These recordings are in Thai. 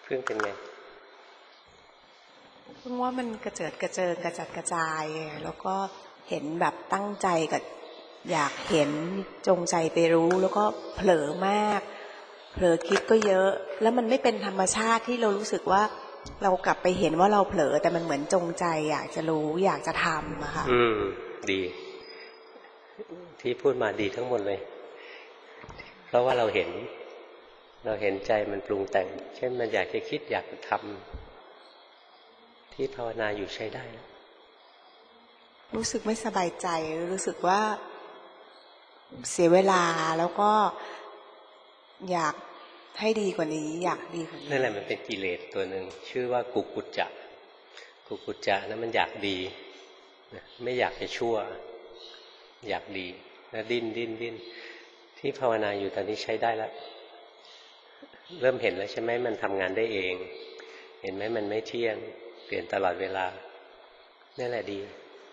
เพิ่งเป็นไงเพิ่งว่ามันกระเจิดกระเจิงกระจัดกระจายแล้วก็เห็นแบบตั้งใจกับอยากเห็นจงใจไปรู้แล้วก็เผลอมากเผลอคิดก็เยอะแล้วมันไม่เป็นธรรมชาติที่เรารู้สึกว่าเรากลับไปเห็นว่าเราเผลอแต่มันเหมือนจงใจอยากจะรู้อยากจะทำอะค่ะดีที่พูดมาดีทั้งหมดเลยเพราะว่าเราเห็นใจมันปรุงแต่งเช่นมันอยากจะคิดอยากจะทำที่ภาวนาอยู่ใช้ได้รู้สึกไม่สบายใจรู้สึกว่าเสียเวลาแล้วก็อยากให้ดีกว่านี้อยากดีกว่านี้นั่นแหละมันเป็นกิเลสตัวหนึ่งชื่อว่ากุกุจจะนั้นมันอยากดีไม่อยากจะชั่วอยากดีแล้วดิ้นที่ภาวนาอยู่ตอนนี้ใช้ได้แล้วเริ่มเห็นแล้วใช่ไหมมันทำงานได้เองเห็นไหมมันไม่เที่ยงเปลี่ยนตลอดเวลานี่แหละดี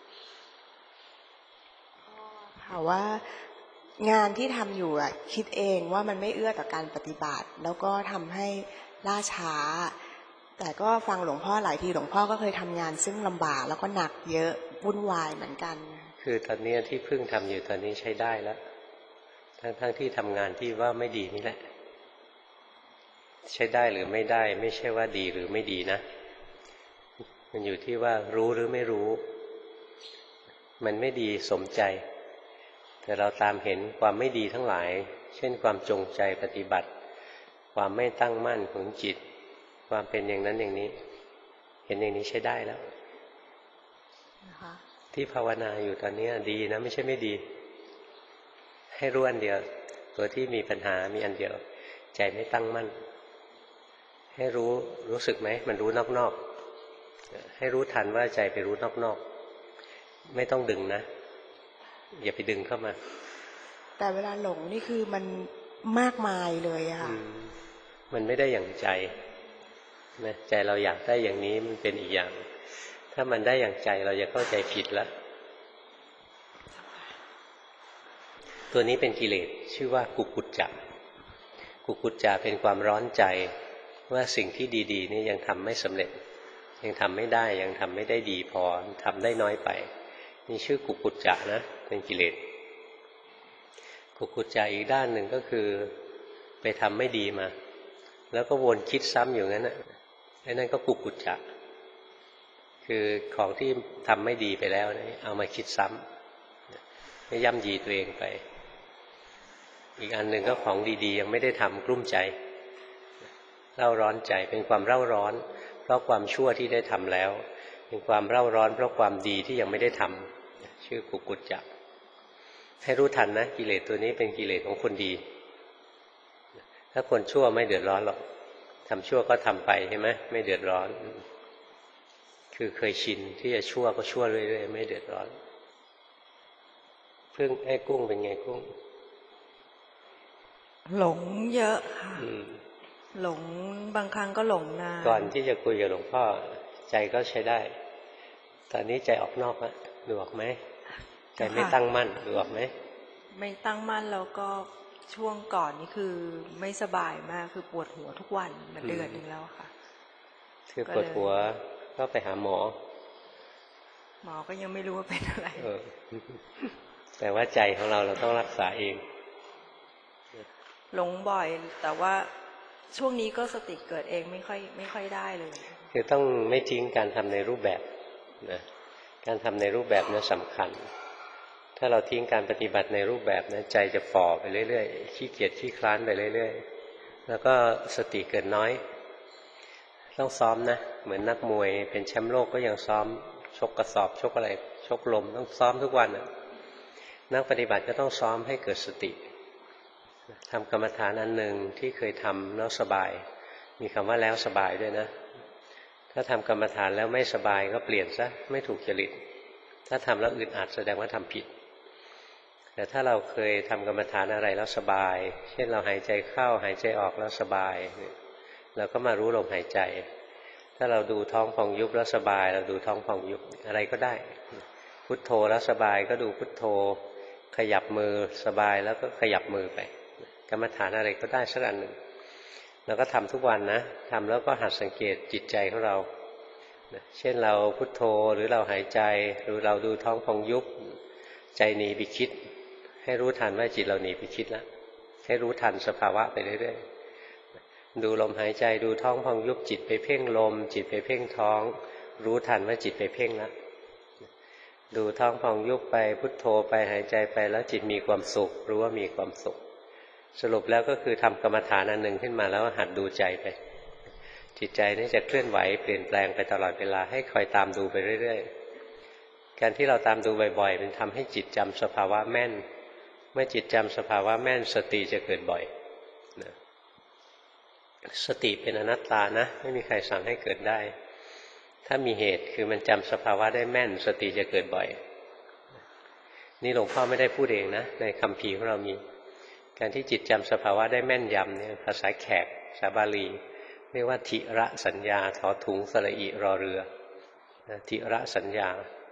ค่ะว่างานที่ทำอยู่อ่ะคิดเองว่ามันไม่เอื้อต่อการปฏิบัติแล้วก็ทำให้ล่าช้าแต่ก็ฟังหลวงพ่อหลายทีหลวงพ่อก็เคยทำงานซึ่งลำบากแล้วก็หนักเยอะวุ่นวายเหมือนกันคือตอนนี้ที่เพิ่งทำอยู่ตอนนี้ใช้ได้แล้วทั้งที่ทำงานที่ว่าไม่ดีนี่แหละใช้ได้หรือไม่ได้ไม่ใช่ว่าดีหรือไม่ดีนะมันอยู่ที่ว่ารู้หรือไม่รู้มันไม่ดีสมใจแต่เราตามเห็นความไม่ดีทั้งหลายเช่นความจงใจปฏิบัติความไม่ตั้งมั่นของจิตความเป็นอย่างนั้นอย่างนี้เห็นอย่างนี้ใช้ได้แล้วที่ภาวนาอยู่ตอนนี้ดีนะไม่ใช่ไม่ดีให้รู้อันเดียวตัวที่มีปัญหามีอันเดียวใจไม่ตั้งมั่นให้รู้สึกไหมมันรู้นอกๆให้รู้ทันว่าใจไปรู้นอกๆไม่ต้องดึงนะอย่าไปดึงเข้ามาแต่เวลาหลงนี่คือมันมากมายเลยอะค่ะมันไม่ได้อย่างใจนะใจเราอยากได้อย่างนี้มันเป็นอีกอย่างถ้ามันได้อย่างใจเราจะเข้าใจผิดแล้วตัวนี้เป็นกิเลสชื่อว่ากุกุจจะเป็นความร้อนใจว่าสิ่งที่ดีๆนี่ยังทำไม่สำเร็จยังทำไม่ได้ยังทำไม่ได้ดีพอทำได้น้อยไปนี่ชื่อกุกุจจะนะเป็นกิเลสกุกุจจะอีกด้านหนึ่งก็คือไปทำไม่ดีมาแล้วก็วนคิดซ้ำอยู่งั้นน่ะนั่นก็กุกุจจะคือของที่ทำไม่ดีไปแล้วนี่เอามาคิดซ้ำไม่ย่ำยีตัวเองไปอีกอันหนึ่งก็ของดีๆยังไม่ได้ทำกลุ้มใจเร่าร้อนใจเป็นความเร่าร้อนเพราะความชั่วที่ได้ทำแล้วเป็นความเร่าร้อนเพราะความดีที่ยังไม่ได้ทำชื่อกุกุจจะให้รู้ทันนะกิเลสตัวนี้เป็นกิเลสของคนดีถ้าคนชั่วไม่เดือดร้อนหรอกทำชั่วก็ทำไปใช่ไหมไม่เดือดร้อนคือเคยชินที่จะชั่วก็ชั่วเรื่อยๆไม่เดือดร้อนเพิ่งไอ้กุ้งเป็นไงกุ้งหลงเยอะค่ะหลงบางครั้งก็หลงนานก่อนที่จะคุยกับหลวงพ่อใจก็ใช้ได้ตอนนี้ใจออกนอกแล้วดูออกไหมใจไม่ตั้งมั่นดูออกไหมไม่ตั้งมั่นแล้วก็ช่วงก่อนนี่คือไม่สบายมากคือปวดหัวทุกวันมาเดือนนึงแล้วค่ะคือปวดหัวก็ไปหาหมอก็ยังไม่รู้ว่าเป็นอะไรแต่ว่าใจของเราต้องรักษาเองหลงบ่อยแต่ว่าช่วงนี้ก็สติเกิดเองไม่ค่อยได้เลยคือต้องไม่ทิ้งการทำในรูปแบบนะการทำในรูปแบบนั้นสำคัญถ้าเราทิ้งการปฏิบัติในรูปแบบนะใจจะฝ่อไปเรื่อยๆขี้เกียจขี้คลานไปเรื่อยๆแล้วก็สติเกิดน้อยต้องซ้อมนะเหมือนนักมวยเป็นแชมป์โลกก็ยังซ้อมชกกระสอบชกอะไรชกลมต้องซ้อมทุกวันนะนักปฏิบัติก็ต้องซ้อมให้เกิดสติทำกรรมฐานอันหนึ่งที่เคยทำแล้วสบายมีคำว่าแล้วสบายด้วยนะถ้าทำกรรมฐานแล้วไม่สบายก็เปลี่ยนซะไม่ถูกจริตถ้าทำแล้วอึดอัดแสดงว่าทำผิดแต่ถ้าเราเคยทำกรรมฐานอะไรแล้วสบายเช่นเราหายใจเข้าหายใจออกแล้วสบายเราก็มารู้ลมหายใจถ้าเราดูท้องพองยุบแล้วสบายเราดูท้องพองยุบอะไรก็ได้พุทโธแล้วสบายก็ดูพุทโธขยับมือสบายแล้วก็ขยับมือไปกรรมฐานอะไรก็ได้สักอันหนึ่งเราก็ทำทุกวันนะทำแล้วก็หัดสังเกตจิตใจของเราเช่นเราพุทโธหรือเราหายใจหรือเราดูท้องพองยุบใจหนีไปคิดให้รู้ทันว่าจิตเราหนีไปคิดแล้วให้รู้ทันสภาวะไปเรื่อยๆดูลมหายใจดูท้องพองยุบจิตไปเพ่งลมจิตไปเพ่งท้องรู้ทันว่าจิตไปเพ่งแล้วดูท้องพองยุบไปพุทโธไปหายใจไปแล้วจิตมีความสุขรู้ว่ามีความสุขสรุปแล้วก็คือทำกรรมฐานอันหนึ่งขึ้นมาแล้วหัดดูใจไปจิตใจนี่จะเคลื่อนไหวเปลี่ยนแปลงไปตลอดเวลาให้คอยตามดูไปเรื่อยๆการที่เราตามดูบ่อยๆมันทำให้จิตจำสภาวะแม่นเมื่อจิตจำสภาวะแม่นสติจะเกิดบ่อยนะสติเป็นอนัตตานะไม่มีใครสั่งให้เกิดได้ถ้ามีเหตุคือมันจำสภาวะได้แม่นสติจะเกิดบ่อยนี่หลวงพ่อไม่ได้พูดเองนะในคัมภีร์ของเรามีการที่จิตจำสภาวะได้แม่นยำเนี่ยภาษาแขกภาษาบาลีเรียกว่าทิระสัญญาถอถุงสระอิรอเรือทิระสัญญา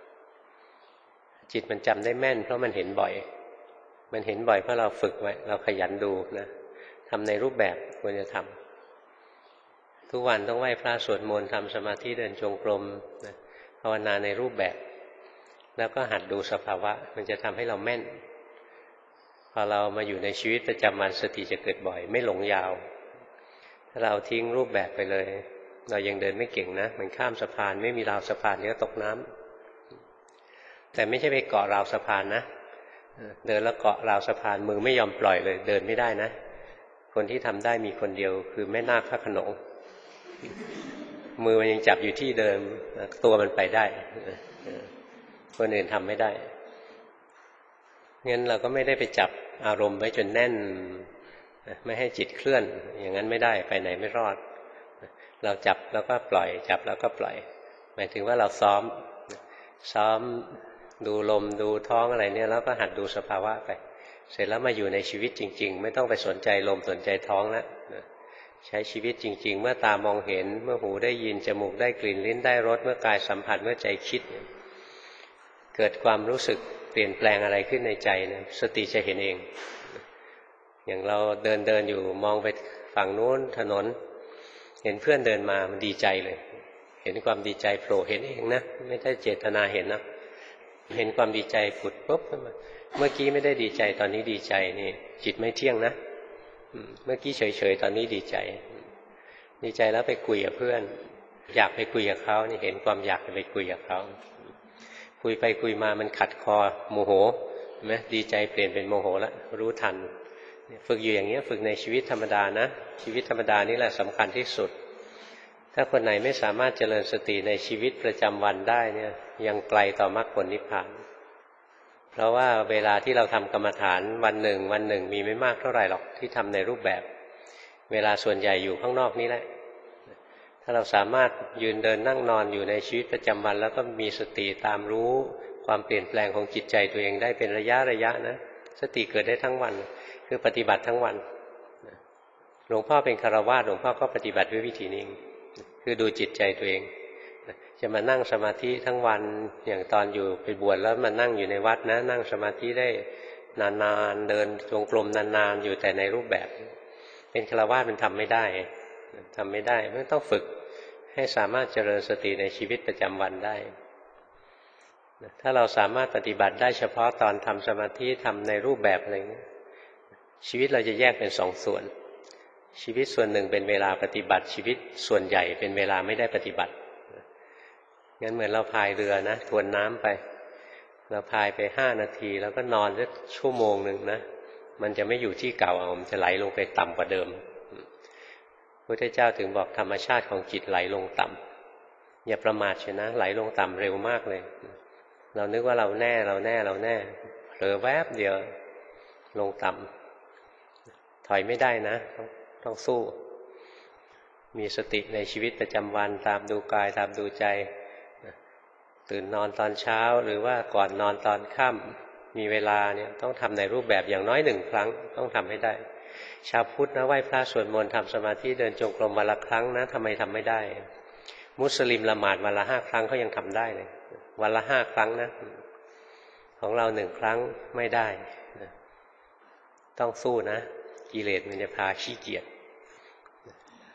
จิตมันจำได้แม่นเพราะมันเห็นบ่อยมันเห็นบ่อยเพราะเราฝึกไว้เราขยันดูนะทำในรูปแบบควรจะทำทุกวันต้องไหว้พระสวดมนต์ทำสมาธิเดินจงกรมนะภาวนาในรูปแบบแล้วก็หัดดูสภาวะมันจะทำให้เราแม่นพอเรามาอยู่ในชีวิตประจำวันสติจะเกิดบ่อยไม่หลงยาวถ้าเราทิ้งรูปแบบไปเลยเรายังเดินไม่เก่งนะมันข้ามสะพานไม่มีราวสะพานก็ตกน้ำแต่ไม่ใช่ไปเกาะราวสะพานนะเดินแล้วเกาะราวสะพานมือไม่ยอมปล่อยเลยเดินไม่ได้นะคนที่ทำได้มีคนเดียวคือแม่นาคพระโขนงมือมันยังจับอยู่ที่เดิมตัวมันไปได้คนอื่นทำไม่ได้งั้นเราก็ไม่ได้ไปจับอารมณ์ไว้จนแน่นไม่ให้จิตเคลื่อนอย่างนั้นไม่ได้ไปไหนไม่รอดเราจับแล้วก็ปล่อยจับแล้วก็ปล่อยหมายถึงว่าเราซ้อมดูลมดูท้องอะไรเนี่ยแล้วก็หัดดูสภาวะไปเสร็จแล้วมาอยู่ในชีวิตจริงๆไม่ต้องไปสนใจลมสนใจท้องแล้วใช้ชีวิตจริงๆเมื่อตามองเห็นเมื่อหูได้ยินจมูกได้กลิ่นลิ้นได้รสเมื่อกายสัมผัสเมื่อใจคิดเกิดความรู้สึกเปลี่ยนแปลงอะไรขึ้นในใจเนี่ยสติจะเห็นเองอย่างเราเดินอยู่มองไปฝั่งนู้นถนนเห็นเพื่อนเดินมามันดีใจเลยเห็นความดีใจโผล่เห็นเองนะไม่ได้เจตนาเห็นนะเห็นความดีใจผุดปุ๊บขึ้นมาเมื่อกี้ไม่ได้ดีใจตอนนี้ดีใจนี่จิตไม่เที่ยงนะเมื่อกี้เฉยๆตอนนี้ดีใจแล้วไปคุยกับเพื่อนอยากไปคุยกับเขานี่เห็นความอยากจะไปคุยกับเขาคุยไปคุยมามันขัดคอโมโหเห็นไหมดีใจเปลี่ยนเป็นโมโหแล้วรู้ทันฝึกอยู่อย่างนี้ฝึกในชีวิตธรรมดานะชีวิตธรรมดานี่แหละสำคัญที่สุดถ้าคนไหนไม่สามารถเจริญสติในชีวิตประจำวันได้เนี่ยยังไกลต่อมรรคผลนิพพานเพราะว่าเวลาที่เราทำกรรมฐานวันหนึ่งมีไม่มากเท่าไหร่หรอกที่ทำในรูปแบบเวลาส่วนใหญ่อยู่ข้างนอกนี้แหละถ้าเราสามารถยืนเดินนั่งนอนอยู่ในชีวิตประจำวันแล้วก็มีสติตามรู้ความเปลี่ยนแปลงของจิตใจตัวเองได้เป็นระยะนะสติเกิดได้ทั้งวันคือปฏิบัติทั้งวันหลวงพ่อเป็นฆราวาสหลวงพ่อก็ปฏิบัติด้วยวิธีนี้คือดูจิตใจตัวเองจะมานั่งสมาธิทั้งวันอย่างตอนอยู่ไปบวชแล้วมานั่งอยู่ในวัดนะนั่งสมาธิได้นานๆเดินจงกรมนานๆอยู่แต่ในรูปแบบเป็นฆราวาสมันทำไม่ได้ไม่ต้องฝึกให้สามารถเจริญสติในชีวิตประจำวันได้ถ้าเราสามารถปฏิบัติได้เฉพาะตอนทำสมาธิทำในรูปแบบอะไรเงี้ยชีวิตเราจะแยกเป็นสองส่วนชีวิตส่วนหนึ่งเป็นเวลาปฏิบัติชีวิตส่วนใหญ่เป็นเวลาไม่ได้ปฏิบัติงั้นเหมือนเราพายเรือนะทวนน้ำไปเราพายไป5 นาทีแล้วก็นอนสักชั่วโมงหนึ่งนะมันจะไม่อยู่ที่เก่ามันจะไหลลงไปต่ำกว่าเดิมพระพุทธเจ้าถึงบอกธรรมชาติของจิตไหลลงต่ำอย่าประมาทเชียวนะไหลลงต่ำเร็วมากเลยเรานึกว่าเราแน่เผลอแวบเดียวลงต่ำถอยไม่ได้นะต้องสู้มีสติในชีวิตประจำวันตามดูกายตามดูใจตื่นนอนตอนเช้าหรือว่าก่อนนอนตอนค่ำมีเวลาเนี่ยต้องทำในรูปแบบอย่างน้อย1 ครั้งต้องทำให้ได้ชาวพุทธนะไหว้พระสวดมนต์ทำสมาธิเดินจงกรมวันละครั้งนะทำไมทำไม่ได้มุสลิมละหมาดวันละ5 ครั้งเขายังทำได้เลยวันละ5 ครั้งนะของเรา1 ครั้งไม่ได้ต้องสู้นะกิเลสมันจะพาขี้เกียจ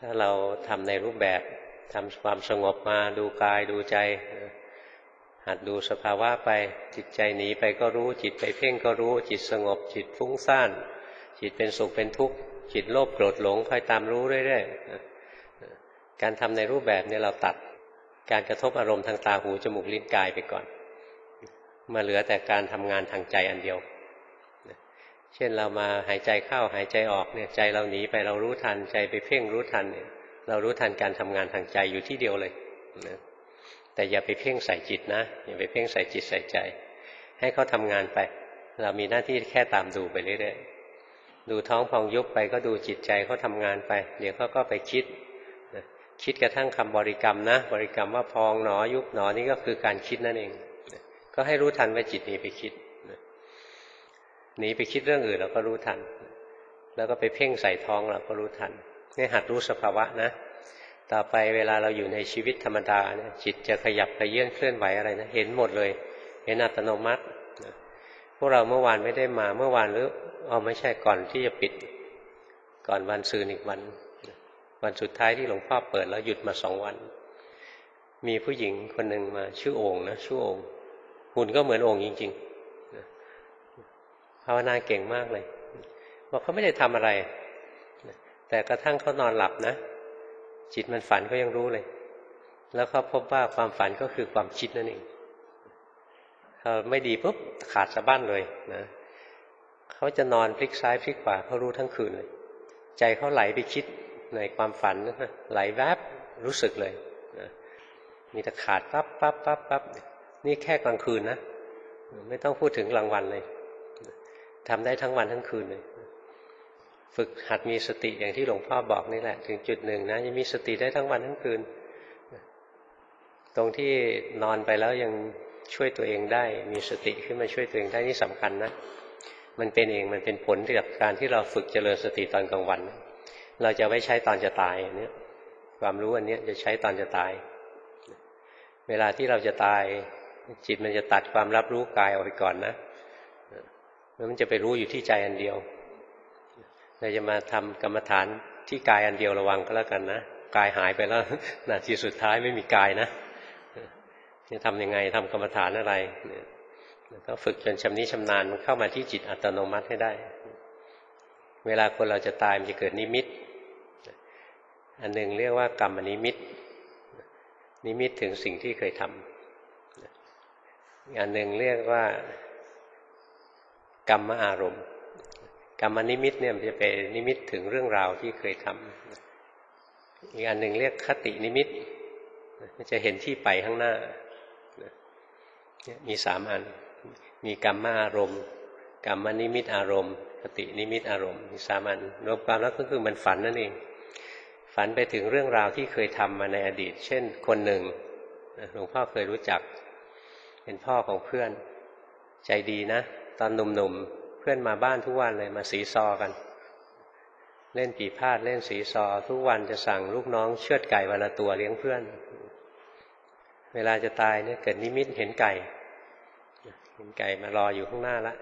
ถ้าเราทำในรูปแบบทำความสงบมาดูกายดูใจหัดดูสภาวะไปจิตใจหนีไปก็รู้จิตไปเพ่งก็รู้จิตสงบจิตฟุ้งซ่านจิตเป็นสุขเป็นทุกข์จิตโลภโกรธหลงคอยตามรู้เรื่อยๆการทำในรูปแบบนี้เราตัดการกระทบอารมณ์ทางตาหูจมูกลิ้นกายไปก่อนมาเหลือแต่การทำงานทางใจอันเดียวเช่นเรามาหายใจเข้าหายใจออกเนี่ยใจเราหนีไปเรารู้ทันใจไปเพ่งรู้ทันเนี่ยเรารู้ทันการทำงานทางใจอยู่ที่เดียวเลยนะแต่อย่าไปเพ่งใส่จิตนะอย่าไปเพ่งใส่จิตใส่ใจให้เขาทำงานไปเรามีหน้าที่แค่ตามดูไปเรื่อยๆดูท้องพองยุบไปก็ดูจิตใจเขาทำงานไปเดี๋ยวเขาก็ไปคิดคิดกระทั่งคำบริกรรมนะบริกรรมว่าพองหนอยุบหนอนี่ก็คือการคิดนั่นเองก็ให้รู้ทันว่าจิตหนีไปคิดหนีไปคิดเรื่องอื่นเราก็รู้ทันแล้วก็ไปเพ่งใส่ท้องเราก็รู้ทันนี่หัดรู้สภาวะนะต่อไปเวลาเราอยู่ในชีวิตธรรมดาเนี่ยจิตจะขยับขยื่นเคลื่อนไหวอะไรนะเห็นหมดเลยเห็นอัตโนมัติพวกเราเมื่อวานไม่ได้มาเมื่อวานหรือไม่ใช่ก่อนที่จะปิดก่อนวันซืนอีกวันสุดท้ายที่หลวงพ่อเปิดแล้วหยุดมา2 วันมีผู้หญิงคนหนึ่งมาชื่อโอ่งนะชื่อโอ่งหุ่นก็เหมือนโอ่งจริงๆภาวนาเก่งมากเลยบอกเขาไม่ได้ทำอะไรแต่กระทั่งเขานอนหลับนะจิตมันฝันเขายังรู้เลยแล้วเขาพบว่าความฝันก็คือความคิดนั่นเองเขาไม่ดีปุ๊บขาดสะบั้นเลยนะเขาจะนอนพลิกซ้ายพลิกขวาเขารู้ทั้งคืนเลยใจเขาไหลไปคิดในความฝันนะไหลแวบรู้สึกเลยนะมีแต่ขาดปั๊บปั๊บปั๊บปั๊บนี่แค่กลางคืนนะไม่ต้องพูดถึงกลางวันเลยทำได้ทั้งวันทั้งคืนเลยฝึกหัดมีสติอย่างที่หลวงพ่อบอกนี่แหละถึงจุดหนึ่งนะยังมีสติได้ทั้งวันทั้งคืนตรงที่นอนไปแล้วยังช่วยตัวเองได้มีสติขึ้นมาช่วยตัวเองได้นี่สำคัญนะมันเป็นเองมันเป็นผลจากการที่เราฝึกเจริญสติตอนกลางวันเราจะไว้ใช้ตอนจะตายเนี่ยความรู้อันนี้จะใช้ตอนจะตายเวลาที่เราจะตายจิตมันจะตัดความรับรู้กายออกไปก่อนนะแล้วมันจะไปรู้อยู่ที่ใจอันเดียวเราจะมาทำกรรมฐานที่กายอันเดียวระวังก็แล้วกันนะกายหายไปแล้วนาทีสุดท้ายไม่มีกายนะจะทำยังไงทำกรรมฐานอะไรก็ฝึกจนชำนิชำนาญมันเข้ามาที่จิตอัตโนมัติให้ได้เวลาคนเราจะตายมันจะเกิดนิมิตอันหนึ่งเรียกว่ากรรมนิมิตนิมิตถึงสิ่งที่เคยทำอันหนึ่งเรียกว่ากรรมอารมณ์กรรมนิมิตเนี่ยมันจะเป็นนิมิตถึงเรื่องราวที่เคยทำอีกอันหนึ่งเรียกคตินิมิตมันจะเห็นที่ไปข้างหน้ามี3 อันมีกรรมอารมณ์กรรมนิมิตอารมณ์คตินิมิตอารมณ์มี3 อันรวมความแล้วก็คือมันฝันนั่นเองฝันไปถึงเรื่องราวที่เคยทำมาในอดีตเช่นคนหนึ่งหลวงพ่อเคยรู้จักเป็นพ่อของเพื่อนใจดีนะตอนหนุ่มๆเพื่อนมาบ้านทุกวันเลยมาสีซอกันเล่นปีพาดเล่นสีซอทุกวันจะสั่งลูกน้องเชือดไก่วันละตัวเลี้ยงเพื่อนเวลาจะตายเนี่ยเกิดนิมิตเห็นไก่มารออยู่ข้างหน้าละ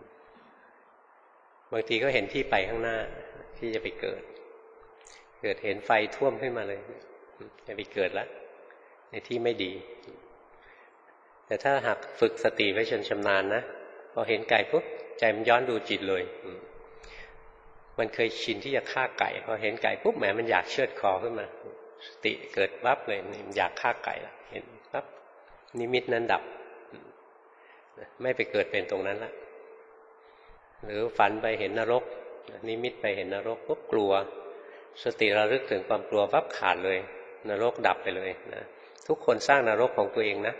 บางทีก็เห็นที่ไปข้างหน้าที่จะไปเกิดเห็นไฟท่วมขึ้นมาเลยจะไปเกิดละในที่ไม่ดีแต่ถ้าหากฝึกสติไว้จนชำนาญนะพอเห็นไก่ปุ๊บใจมันย้อนดูจิตเลยมันเคยชินที่จะฆ่าไก่พอเห็นไก่ปุ๊บแหมมันอยากเชือดคอขึ้นมาสติเกิดวับเลยมันอยากฆ่าไก่ละเห็นปั๊บนิมิตนั้นดับไม่ไปเกิดเป็นตรงนั้นละหรือฝันไปเห็นนรกนิมิตไปเห็นนรกปุ๊บกลัวสติระลึกถึงความกลัวปั๊บขาดเลยนรกดับไปเลยนะทุกคนสร้างนรกของตัวเองนะ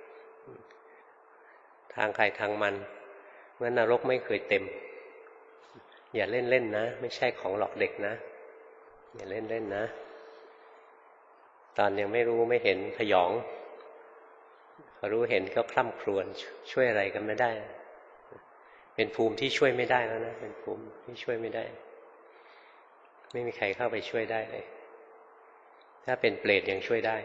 ทางใครทางมันเมื่อนรกไม่เคยเต็มอย่าเล่นๆนะไม่ใช่ของหลอกเด็กนะอย่าเล่นๆนะตอนยังไม่รู้ไม่เห็นพยองพอรู้เห็นก็คล่ำครวญช่วยอะไรกันไม่ได้เป็นภูมิที่ช่วยไม่ได้แล้วนะเป็นภูมิที่ช่วยไม่ได้ไม่มีใครเข้าไปช่วยได้เลยถ้าเป็นเปรตยังช่วยได้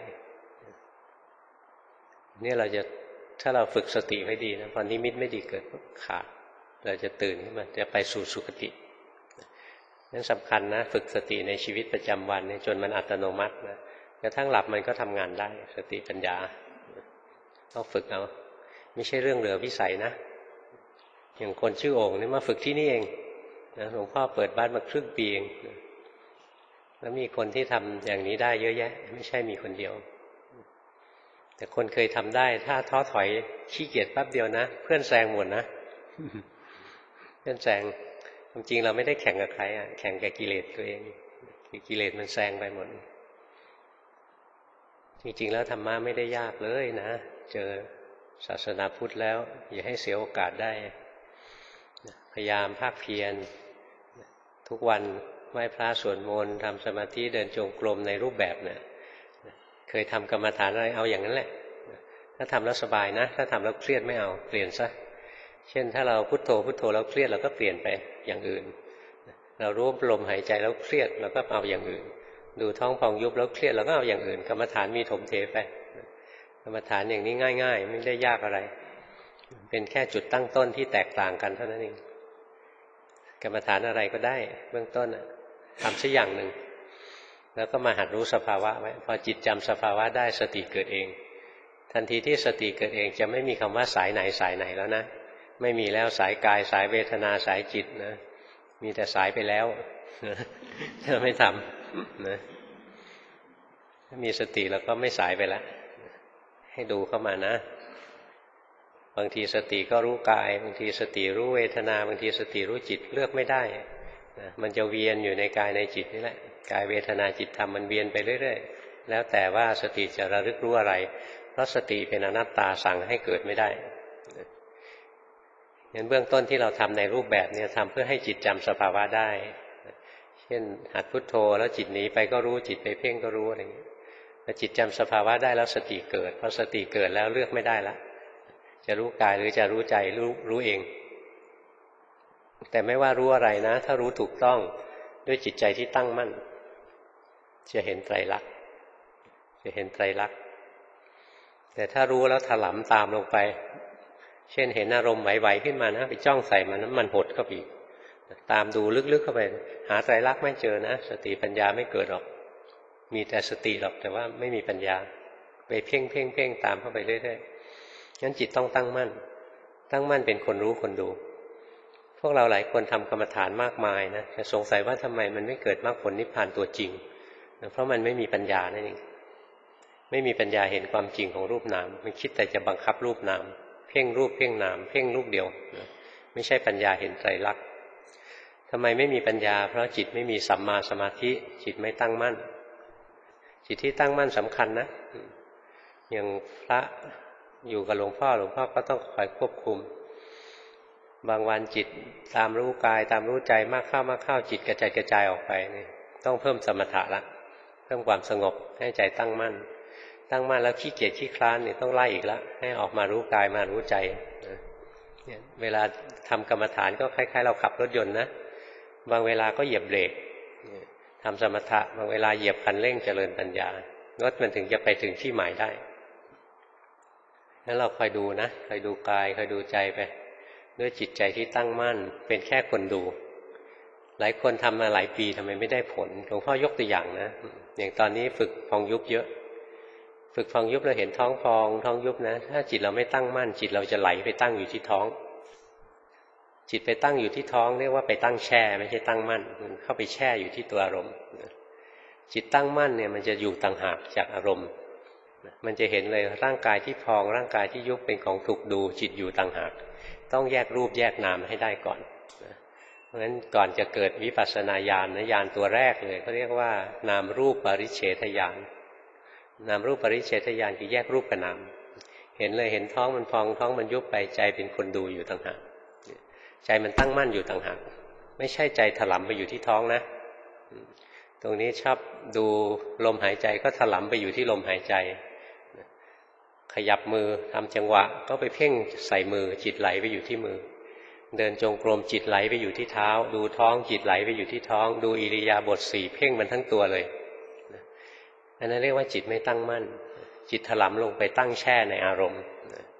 เนี่ยถ้าเราฝึกสติไว้ดีนะพอนิมิตไม่ดีเกิดขาดเราจะตื่นขึ้นมาจะไปสู่สุคตินั้นสำคัญนะฝึกสติในชีวิตประจำวันเนี่ยจนมันอัตโนมัตินะกระทั่งหลับมันก็ทำงานได้สติปัญญาต้องฝึกเอาไม่ใช่เรื่องเหลือวิสัยนะอย่างคนชื่อโอ่งนี่มาฝึกที่นี่เองนะหลวงพ่อเปิดบ้านมาครึ่งปีเองแล้วมีคนที่ทำอย่างนี้ได้เยอะแยะไม่ใช่มีคนเดียวแต่คนเคยทำได้ถ้าท้อถอยขี้เกียจแป๊บเดียวนะเพื่อนแซงหมดนะเพื่อนแซงความจริงเราไม่ได้แข่งกับใครอ่ะแข่งกับกิเลสตัวเองกิเลสมันแซงไปหมดจริงๆแล้วธรรมะไม่ได้ยากเลยนะเจอศาสนาพุทธแล้วอย่าให้เสียโอกาสได้พยายามภาคเพียรทุกวันไหว้พระสวดมนต์ทำสมาธิเดินจงกรมในรูปแบบเนี่ยเคยทำกรรมฐานอะไรเอาอย่างนั้นแหละถ้าทำแล้วสบายนะถ้าทำแล้วเครียดไม่เอาเปลี่ยนซะเช่นถ้าเราพุทโธพุทโธแล้วเครียดเราก็เปลี่ยนไปอย่างอื่นเรารู้ลมหายใจแล้วเครียดเราก็เอาอย่างอื่นดูท้องพองยุบแล้วเครียดเราก็เอาอย่างอื่นกรรมฐานมีถมเทไปกรรมฐานอย่างนี้ง่ายๆไม่ได้ยากอะไรเป็นแค่จุดตั้งต้นที่แตกต่างกันเท่านั้นเองกรรมฐานอะไรก็ได้เบื้องต้นทำสักอย่างหนึ่งแล้วก็มาหัดรู้สภาวะไว้พอจิตจำสภาวะได้สติเกิดเองทันทีที่สติเกิดเองจะไม่มีคำว่าสายไหนสายไหนแล้วนะไม่มีแล้วสายกายสายเวทนาสายจิตนะมีแต่สายไปแล้วถ้าไม่ทำนะถ้ามีสติแล้วก็ไม่สายไปแล้วให้ดูเข้ามานะบางทีสติก็รู้กายบางทีสติรู้เวทนาบางทีสติรู้จิตเลือกไม่ได้นะมันจะเวียนอยู่ในกายในจิตนี่แหละกายเวทนาจิตธรรมมันเวียนไปเรื่อยๆแล้วแต่ว่าสติจะระลึกรู้อะไรเพราะสติเป็นอนัตตาสั่งให้เกิดไม่ได้งั้นเบื้องต้นที่เราทำในรูปแบบนี้ทำเพื่อให้จิตจำสภาวะได้เช่นหัดพุทโธแล้วจิตหนีไปก็รู้จิตไปเพ่งก็รู้อะไรอย่างนี้พอจิตจำสภาวะได้แล้วสติเกิดพอสติเกิดแล้วเลือกไม่ได้ละจะรู้กายหรือจะรู้ใจรู้เองแต่ไม่ว่ารู้อะไรนะถ้ารู้ถูกต้องด้วยจิตใจที่ตั้งมั่นจะเห็นไตรลักษณ์จะเห็นไตรลักษณ์แต่ถ้ารู้แล้วถลำตามลงไปเช่นเห็นอารมณ์ไหวๆขึ้นมานะไปจ้องใส่มันหดเข้าไปอีกตามดูลึกๆเข้าไปหาไตรลักษณ์ไม่เจอนะสติปัญญาไม่เกิดหรอกมีแต่สติหรอกแต่ว่าไม่มีปัญญาไปเพ่งตามเข้าไปเรื่อยๆงั้นจิตต้องตั้งมั่นเป็นคนรู้คนดูพวกเราหลายคนทำกรรมฐานมากมายนะจะสงสัยว่าทำไมมันไม่เกิดมรรคผลนิพพานตัวจริงเพราะมันไม่มีปัญญานั่นเองไม่มีปัญญาเห็นความจริงของรูปนามมันคิดแต่จะบังคับรูปนามเพ่งรูปเพ่งนามเพ่งรูปเดียวไม่ใช่ปัญญาเห็นไตรลักษณ์ทำไมไม่มีปัญญาเพราะจิตไม่มีสัมมาสมาธิจิตไม่ตั้งมั่นจิตที่ตั้งมั่นสำคัญนะอย่างพระอยู่กับหลวงพ่อก็ต้องคอยควบคุมบางวันจิตตามรู้กายตามรู้ใจมากเข้าจิตกระจายออกไปนี่ต้องเพิ่มสมถะละเพิ่มความสงบให้ใจตั้งมั่นแล้วขี้เกียจขี้คลานนี่ต้องไล่อีกแล้วให้ออกมารู้กายมารู้ใจเนี่ยเวลาทำกรรมฐานก็คล้ายๆเราขับรถยนต์นะบางเวลาก็เหยียบเบรกทำสมถะบางเวลาเหยียบคันเร่งเจริญปัญญารถมันถึงจะไปถึงที่หมายได้งั้นเราคอยดูนะคอยดูกายคอยดูใจไปด้วยจิตใจที่ตั้งมั่นเป็นแค่คนดูหลายคนทำมาหลายปีทำไมไม่ได้ผลหลวงพ่อยกตัวอย่างนะอย่างตอนนี้ฝึกพองยุบเยอะฝึกพองยุบเราเห็นท้องพองท้องยุบนะถ้าจิตเราไม่ตั้งมั่นจิตเราจะไหลไปตั้งอยู่ที่ท้องจิตไปตั้งอยู่ที่ท้องเรียกว่าไปตั้งแช่ไม่ใช่ตั้งมั่นมันเข้าไปแช่อยู่ที่ตัวอารมณ์จิตตั้งมั่นเนี่ยมันจะอยู่ต่างหากจากอารมณ์มันจะเห็นเลยร่างกายที่พองร่างกายที่ยุบเป็นของถูกดูจิตอยู่ต่างหากต้องแยกรูปแยกนามให้ได้ก่อนเพราะฉะนั้นก่อนจะเกิดวิปัสสนาญาณญาณตัวแรกเลยเขาเรียกว่านามรูปปริเฉทญาณนามรูปปริเฉทญาณคือแยกรูปกับนามเห็นเลยเห็นท้องมันพองท้องมันยุบไปใจเป็นคนดูอยู่ต่างหากใจมันตั้งมั่นอยู่ต่างหากไม่ใช่ใจถลำไปอยู่ที่ท้องนะตรงนี้ชอบดูลมหายใจก็ถลำไปอยู่ที่ลมหายใจขยับมือทำจังหวะก็ไปเพ่งใส่มือจิตไหลไปอยู่ที่มือเดินจงกรมจิตไหลไปอยู่ที่เท้าดูท้องจิตไหลไปอยู่ที่ท้องดูอิริยาบถสี่เพ่งมันทั้งตัวเลยอันนั้นเรียกว่าจิตไม่ตั้งมั่นจิตถลำลงไปตั้งแช่ในอารมณ์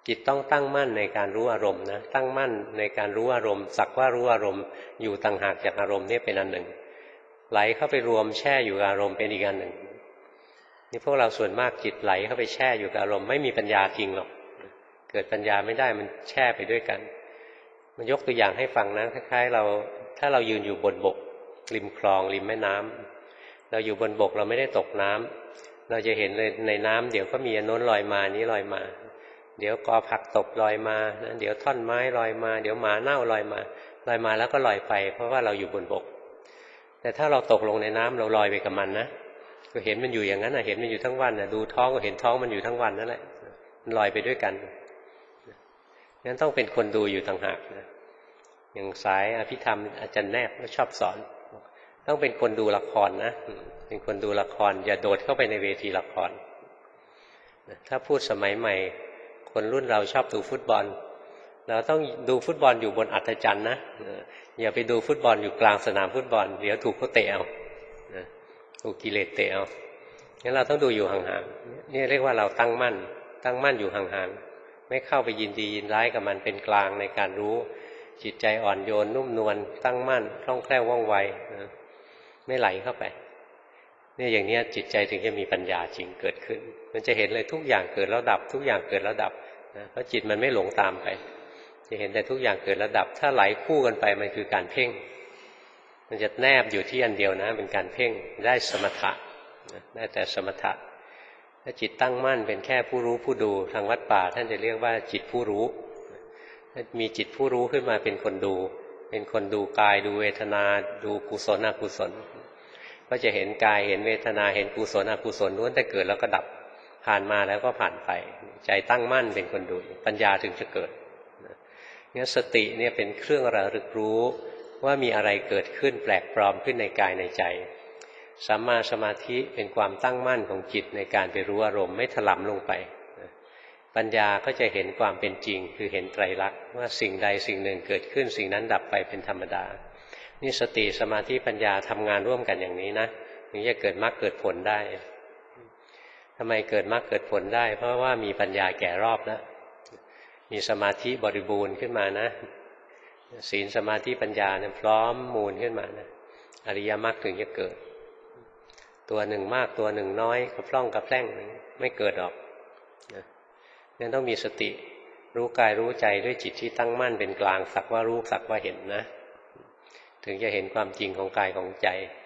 จิตต้องตั้งมั่นในการรู้อารมณ์นะตั้งมั่นในการรู้อารมณ์สักว่ารู้อารมณ์อยู่ต่างหากจากอารมณ์นี่เป็นอันหนึ่งไหลเข้าไปรวมแช่อยู่กับอารมณ์เป็นอีกอันหนึ่งนี่พวกเราส่วนมากจิตไหลเข้าไปแช่อยู่กับอารมณ์ไม่มีปัญญาจริงหรอกเกิดปัญญาไม่ได้มันแช่ไปด้วยกันมันยกตัวอย่างให้ฟังนะคล้ายๆเราถ้าเรายืนอยู่บนบกริมคลองริมแม่น้ำเราอยู่บนบกเราไม่ได้ตกน้ำเราจะเห็นเลยในน้ำเดี๋ยวก็มีอันโน้นลอยมานี้ลอยมาเดี๋ยวกอผักตบลอยมานะเดี๋ยวท่อนไม้ลอยมาเดี๋ยวหมาเน่าลอยมาแล้วก็ลอยไปเพราะว่าเราอยู่บนบกแต่ถ้าเราตกลงในน้ำเราลอยไปกับมันนะก็เห็นมันอยู่อย่างนั้นนะเห็นมันอยู่ทั้งวันนะดูท้องก็เห็นท้องมันอยู่ทั้งวันนั่นแหละมันลอยไปด้วยกันงั้นต้องเป็นคนดูอยู่ต่างหากนะอย่างสายอภิธรรมอาจารย์แนบก็ชอบสอนต้องเป็นคนดูละครนะเป็นคนดูละครอย่าโดดเข้าไปในเวทีละครถ้าพูดสมัยใหม่คนรุ่นเราชอบดูฟุตบอลเราต้องดูฟุตบอลอยู่บนอัฐจันทร์นะอย่าไปดูฟุตบอลอยู่กลางสนามฟุตบอลเดี๋ยวถูกเขาเตะเอาถูกกิเลสเตะเอางั้นเราต้องดูอยู่ห่างๆนี่เรียกว่าเราตั้งมั่นอยู่ห่างๆไม่เข้าไปยินดียินร้ายกับมันเป็นกลางในการรู้จิตใจอ่อนโยนนุ่มนวลตั้งมั่นคล่องแคล่วว่องไวไม่ไหลเข้าไปเนี่ยอย่างนี้จิตใจถึงจะมีปัญญาจริงเกิดขึ้นมันจะเห็นเลยทุกอย่างเกิดแล้วดับทุกอย่างเกิดแล้วดับนะเพราะจิตมันไม่หลงตามไปจะเห็นแต่ทุกอย่างเกิดแล้วดับถ้าไหลคู่กันไปมันคือการเพ่งมันจะแนบอยู่ที่อันเดียวนะเป็นการเพ่งได้สมถะได้แต่สมถะถ้าจิตตั้งมั่นเป็นแค่ผู้รู้ผู้ดูทางวัดป่าท่านจะเรียกว่าจิตผู้รู้ถ้ามีจิตผู้รู้ขึ้นมาเป็นคนดูกายดูเวทนาดูกุศลอกุศลก็จะเห็นกายเห็นเวทนาเห็นกุศลอกุศลล้วนแต่เกิดแล้วก็ดับผ่านมาแล้วก็ผ่านไปใจตั้งมั่นเป็นคนดูปัญญาถึงจะเกิดงั้นสติเนี่ยเป็นเครื่องระลึกรู้ว่ามีอะไรเกิดขึ้นแปลกปลอมขึ้นในกายในใจสัมมาสมาธิเป็นความตั้งมั่นของจิตในการไปรู้อารมณ์ไม่ถลำลงไปปัญญาก็จะเห็นความเป็นจริงคือเห็นไตรลักษณ์ว่าสิ่งใดสิ่งหนึ่งเกิดขึ้นสิ่งนั้นดับไปเป็นธรรมดานี่สติสมาธิปัญญาทำงานร่วมกันอย่างนี้นะถึงจะเกิดมรรคเกิดผลได้ทำไมเกิดมรรคเกิดผลได้เพราะว่ามีปัญญาแก่รอบแล้วมีสมาธิบริบูรณ์ขึ้นมานะศีลสมาธิปัญญาเนี่ยพร้อมมูลขึ้นมานะอริยมรรคถึงจะเกิดตัวหนึ่งมากตัวหนึ่งน้อยกระพร่องกระแพร่งไม่เกิดหรอกงั้นต้องมีสติรู้กายรู้ใจด้วยจิตที่ตั้งมั่นเป็นกลางสักว่ารู้สักว่าเห็นนะถึงจะเห็นความจริงของกายของใจ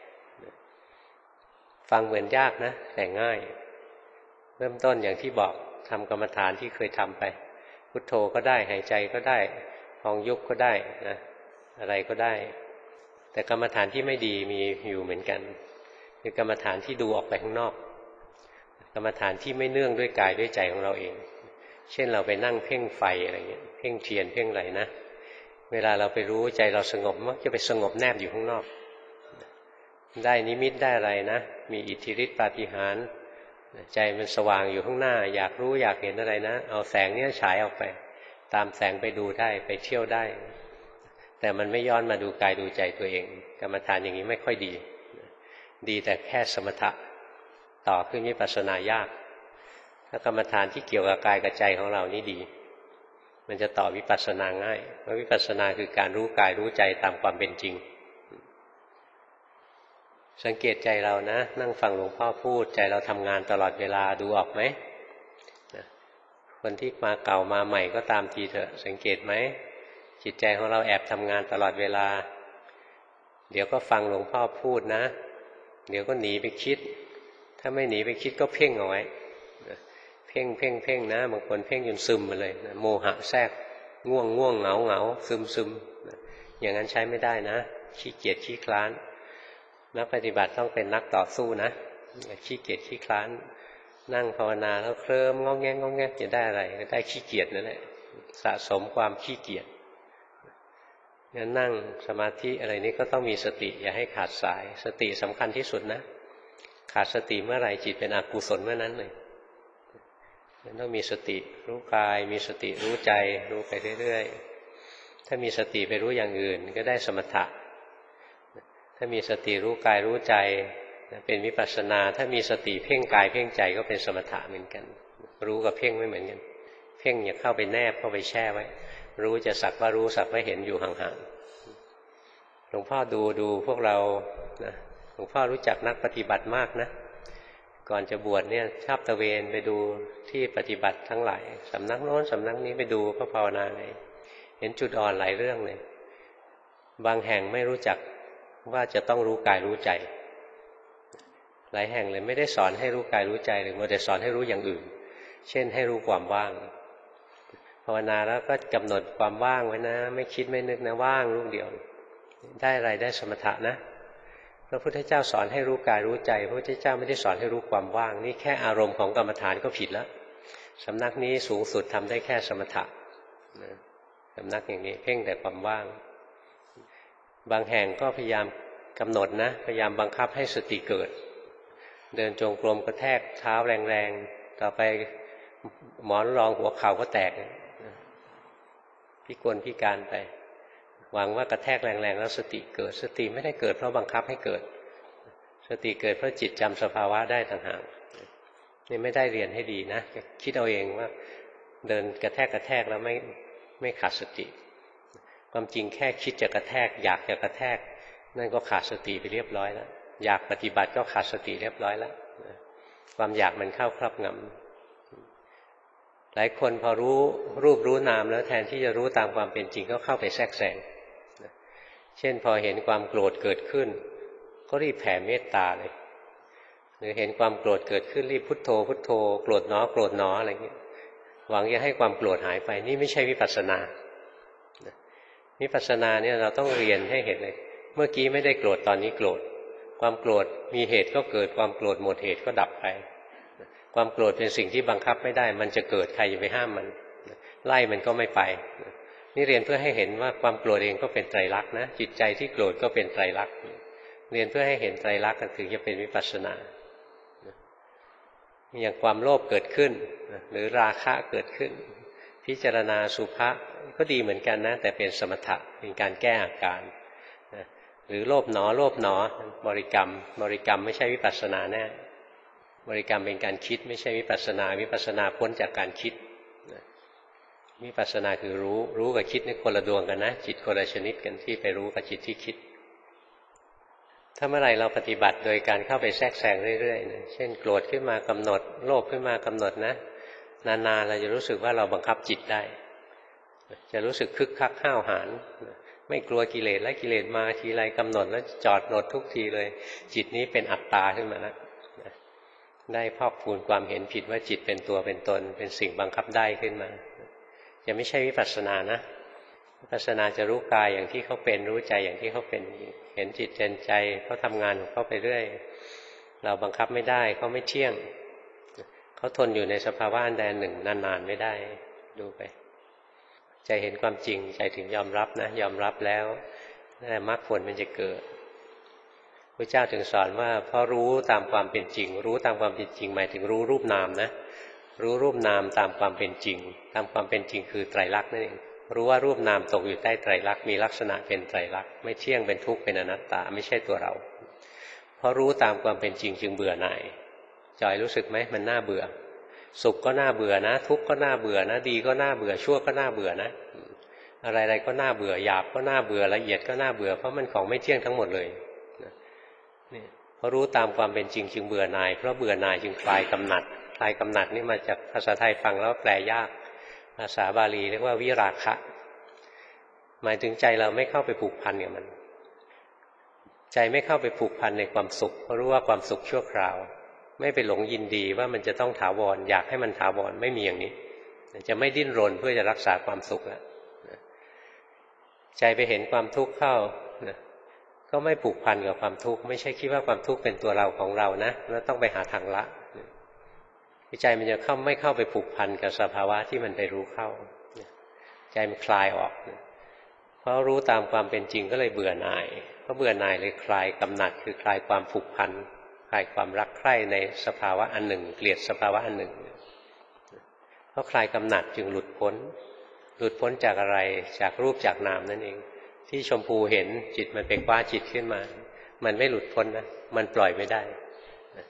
ฟังเหมือนยากนะแต่ง่ายเริ่มต้นอย่างที่บอกทำกรรมฐานที่เคยทำไปพุทโธก็ได้หายใจก็ได้พองยุบก็ได้นะอะไรก็ได้แต่กรรมฐานที่ไม่ดีมีอยู่เหมือนกันคือกรรมฐานที่ดูออกไปข้างนอกกรรมฐานที่ไม่เนื่องด้วยกายด้วยใจของเราเองเช่นเราไปนั่งเพ่งไฟอะไรเงี้ยเพ่งเทียนเพ่งอะไรนะเวลาเราไปรู้ใจเราสงบมักจะไปสงบแนบอยู่ข้างนอกได้นิมิตได้อะไรนะมีอิทธิฤทธิปาฏิหาริย์ใจมันสว่างอยู่ข้างหน้าอยากรู้อยากเห็นอะไรนะเอาแสงนี้ฉายออกไปตามแสงไปดูได้ไปเที่ยวได้แต่มันไม่ย้อนมาดูกายดูใจตัวเองกรรมฐานอย่างนี้ไม่ค่อยดีดีแต่แค่สมถะต่อขึ้นวิปัสสนายากถ้ากรรมฐานที่เกี่ยวกับกายกับใจของเรานี่ดีมันจะต่อวิปัสสนาง่ายเพราะวิปัสสนาคือการรู้กายรู้ใจตามความเป็นจริงสังเกตใจเรานะนั่งฟังหลวงพ่อพูดใจเราทำงานตลอดเวลาดูออกไหมคนที่มาเก่ามาใหม่ก็ตามทีเถอะสังเกตไหมจิตใจของเราแอบทำงานตลอดเวลาเดี๋ยวก็ฟังหลวงพ่อพูดนะเดี๋ยวก็หนีไปคิดถ้าไม่หนีไปคิดก็เพ่งเอาไว้เพ่งนะบางคนเพ่งจนซึมมาเลยโมหะแทรกง่วงเหงาซึมอย่างนั้นใช้ไม่ได้นะขี้เกียจขี้คลานนักปฏิบัติต้องเป็นนักต่อสู้นะขี้เกียจขี้คลานนั่งภาวนาแล้วเคลิ้มงอแงจะได้อะไรก็ได้ขี้เกียจนั่นแหละสะสมความขี้เกียจงั้นนั่งสมาธิอะไรนี้ก็ต้องมีสติอย่าให้ขาดสายสติสำคัญที่สุดนะขาดสติเมื่อไหร่จิตเป็นอกุศลเมื่อนั้นเลยต้องมีสติรู้กายมีสติรู้ใจรู้ไปเรื่อยๆถ้ามีสติไปรู้อย่างอื่นก็ได้สมถะถ้ามีสติรู้กายรู้ใจเป็นวิปัสสนาถ้ามีสติเพ่งกายเพ่งใจก็เป็นสมถะเหมือนกันรู้กับเพ่งไม่เหมือนกันเพ่พ่งอย่าเข้าไปแนบเข้าไปแช่ไว้รู้จะสักว่ารู้สักว่าเห็นอยู่ห่างๆหลวงพ่อดูพวกเรานะหลวงพ่อรู้จักนักปฏิบัติมากนะก่อนจะบวชเนี่ยชอบตะเวนไปดูที่ปฏิบัติทั้งหลายสำนักโน้นสำนักนี้ไปดูพระภาวนาเลยเห็นจุดอ่อนหลายเรื่องเลยบางแห่งไม่รู้จักว่าจะต้องรู้กายรู้ใจหลายแห่งเลยไม่ได้สอนให้รู้กายรู้ใจเลยมัวแต่สอนให้รู้อย่างอื่นเช่นให้รู้ความว่างภาวนาแล้วก็กำหนดความว่างไว้นะไม่คิดไม่นึกนะว่างรูปเดียวได้อะไรได้สมถะนะพระพุทธเจ้าสอนให้รู้กายรู้ใจพระพุทธเจ้าไม่ได้สอนให้รู้ความว่างนี่แค่อารมณ์ของกรรมฐานก็ผิดแล้วสำนักนี้สูงสุดทำได้แค่สมถะสำนักอย่างนี้เพ่งแต่ความว่างบางแห่งก็พยายามกำหนดนะพยายามบังคับให้สติเกิดเดินจงกรมกระแทกเท้าแรงๆต่อไปหมอนรองหัวเข่าก็แตกพิกลพิการไปหวังว่ากระแทกแรงๆแล้วสติเกิดสติไม่ได้เกิดเพราะบังคับให้เกิดสติเกิดเพราะจิตจำสภาวะได้ต่างหากนี่ไม่ได้เรียนให้ดีนะคิดเอาเองว่าเดินกระแทกแล้วไม่ขาดสติความจริงแค่คิดจะกระแทกอยากจะกระแทกนั่นก็ขาดสติไปเรียบร้อยแล้วอยากปฏิบัติก็ขาดสติเรียบร้อยแล้วความอยากมันเข้าครอบงำหลายคนพอรู้รูปรู้นามแล้วแทนที่จะรู้ตามความเป็นจริงก็เข้าไปแทรกแซงเช่นพอเห็นความโกรธเกิดขึ้นก็รีบแผ่เมตตาเลยหรือเห็นความโกรธเกิดขึ้นรีบพุทโธพุทโธโกรธหนอโกรธหนออะไรอย่างนี้หวังจะให้ความโกรธหายไปนี่ไม่ใช่วิปัสสนาวิปัสสนาเนี่ยเราต้องเรียนให้เห็นเลยเมื่อกี้ไม่ได้โกรธตอนนี้โกรธความโกรธมีเหตุก็เกิดความโกรธหมดเหตุก็ดับไปความโกรธเป็นสิ่งที่บังคับไม่ได้มันจะเกิดใครจะไปห้ามมันไล่มันก็ไม่ไปนี่เรียนเพื่อให้เห็นว่าความโกรธเองก็เป็นไตรลักษณ์นะจิตใจที่โกรธก็เป็นไตรลักษณ์เรียนเพื่อให้เห็นไตรลักษณ์ถึงจะเป็นวิปัสสนาอย่างความโลภเกิดขึ้นหรือราคะเกิดขึ้นพิจารณาสุภะก็ดีเหมือนกันนะแต่เป็นสมถะเป็นการแก้อาการหรือโลภหนอบริกรรมไม่ใช่วิปัสสนาแน่บริกรรมเป็นการคิดไม่ใช่วิปัสสนาวิปัสสนาพ้นจากการคิดวิปัสสนาคือรู้กับคิดนี่คนละดวงกันนะจิตคนละชนิดกันที่ไปรู้กับจิตที่คิดถ้าเมื่อไหร่เราปฏิบัติโดยการเข้าไปแทรกแซงเรื่อยๆนะเช่นโกรธขึ้นมากำหนดโลภขึ้นมากำหนดนะนานๆเราจะรู้สึกว่าเราบังคับจิตได้จะรู้สึกคึกคักห้าวหาญไม่กลัวกิเลสและกิเลสมาทีไรกำหนดแล้วจอดหนดทุกทีเลยจิตนี้เป็นอัตตาขึ้นมาแล้วได้พอกพูนความเห็นผิดว่าจิตเป็นตัวเป็นตนเป็นสิ่งบังคับได้ขึ้นมาจะไม่ใช่วิปัสสนานะวิปัสสนาจะรู้กายอย่างที่เขาเป็นรู้ใจอย่างที่เขาเป็นเห็นจิตเห็นใจเขาทำงานของเขาไปเรื่อยเราบังคับไม่ได้เขาไม่เที่ยงเขาทนอยู่ในสภาวะอันใดหนึ่งนานๆไม่ได้ดูไปใจเห็นความจริงใจถึงยอมรับนะยอมรับแล้วนั่นแหละมรรคผลมันจะเกิดพระเจ้าถึงสอนว่าเพราะรู้ตามความเป็นจริงรู้ตามความเป็นจริงหมายถึงรู้รูปนามนะรู้รูปนามตามความเป็นจริงตามความเป็นจริงคือไตรลักษณ์นั่นเองรู้ว่ารูปนามตกอยู่ใต้ไตรลักษณ์มีลักษณะเป็นไตรลักษณ์ไม่เที่ยงเป็นทุกข์เป็นอนัตตาไม่ใช่ตัวเราเพราะรู้ตามความเป็นจริงจึงเบื่อหน่ายจอยรู้สึกไหมมันน่าเบื่อสุขก็น่าเบื่อนะทุกข์ก็น่าเบื่อนะดีก็น่าเบื่อชั่วก็น่าเบื่อนะอะไรๆก็น่าเบื่อหยาบก็น่าเบื่อละเอียดก็น่าเบื่อเพราะมันของไม่เที่ยงทั้งหมดเลยนี่พอรู้ตามความเป็นจริงจึงเบื่อหน่ายเพราะเบื่อหน่ายจึงคลายกำหนัดคลายกำหนัดนี่มาจากภาษาไทยฟังแล้วแปลยากภาษาบาลีเรียกว่าวิราคะหมายถึงใจเราไม่เข้าไปผูกพันกับมันใจไม่เข้าไปผูกพันในความสุขเพราะรู้ว่าความสุขชั่วคราวไม่ไปหลงยินดีว่ามันจะต้องถาวรอยากให้มันถาวรไม่มีอย่างนี้จะไม่ดิ้นรนเพื่อจะรักษาความสุขแล้วใจไปเห็นความทุกข์เข้าก็ไม่ผูกพันกับความทุกข์ไม่ใช่คิดว่าความทุกข์เป็นตัวเราของเรานะแล้วต้องไปหาทางละใจมันจะไม่เข้าไปผูกพันกับสภาวะที่มันไปรู้เข้าใจมันคลายออกเพราะรู้ตามความเป็นจริงก็เลยเบื่อหน่ายเพราะเบื่อหน่ายเลยคลายกำหนัดคือคลายความผูกพันคลายความรักใคร่ในสภาวะอันหนึ่งเกลียดสภาวะอันหนึ่งเพราะคลายกำหนัดจึงหลุดพ้นจากอะไรจากรูปจากนามนั่นเองที่ชมพูเห็นจิตมันไปคว้าจิตขึ้นมามันไม่หลุดพ้นนะมันปล่อยไม่ได้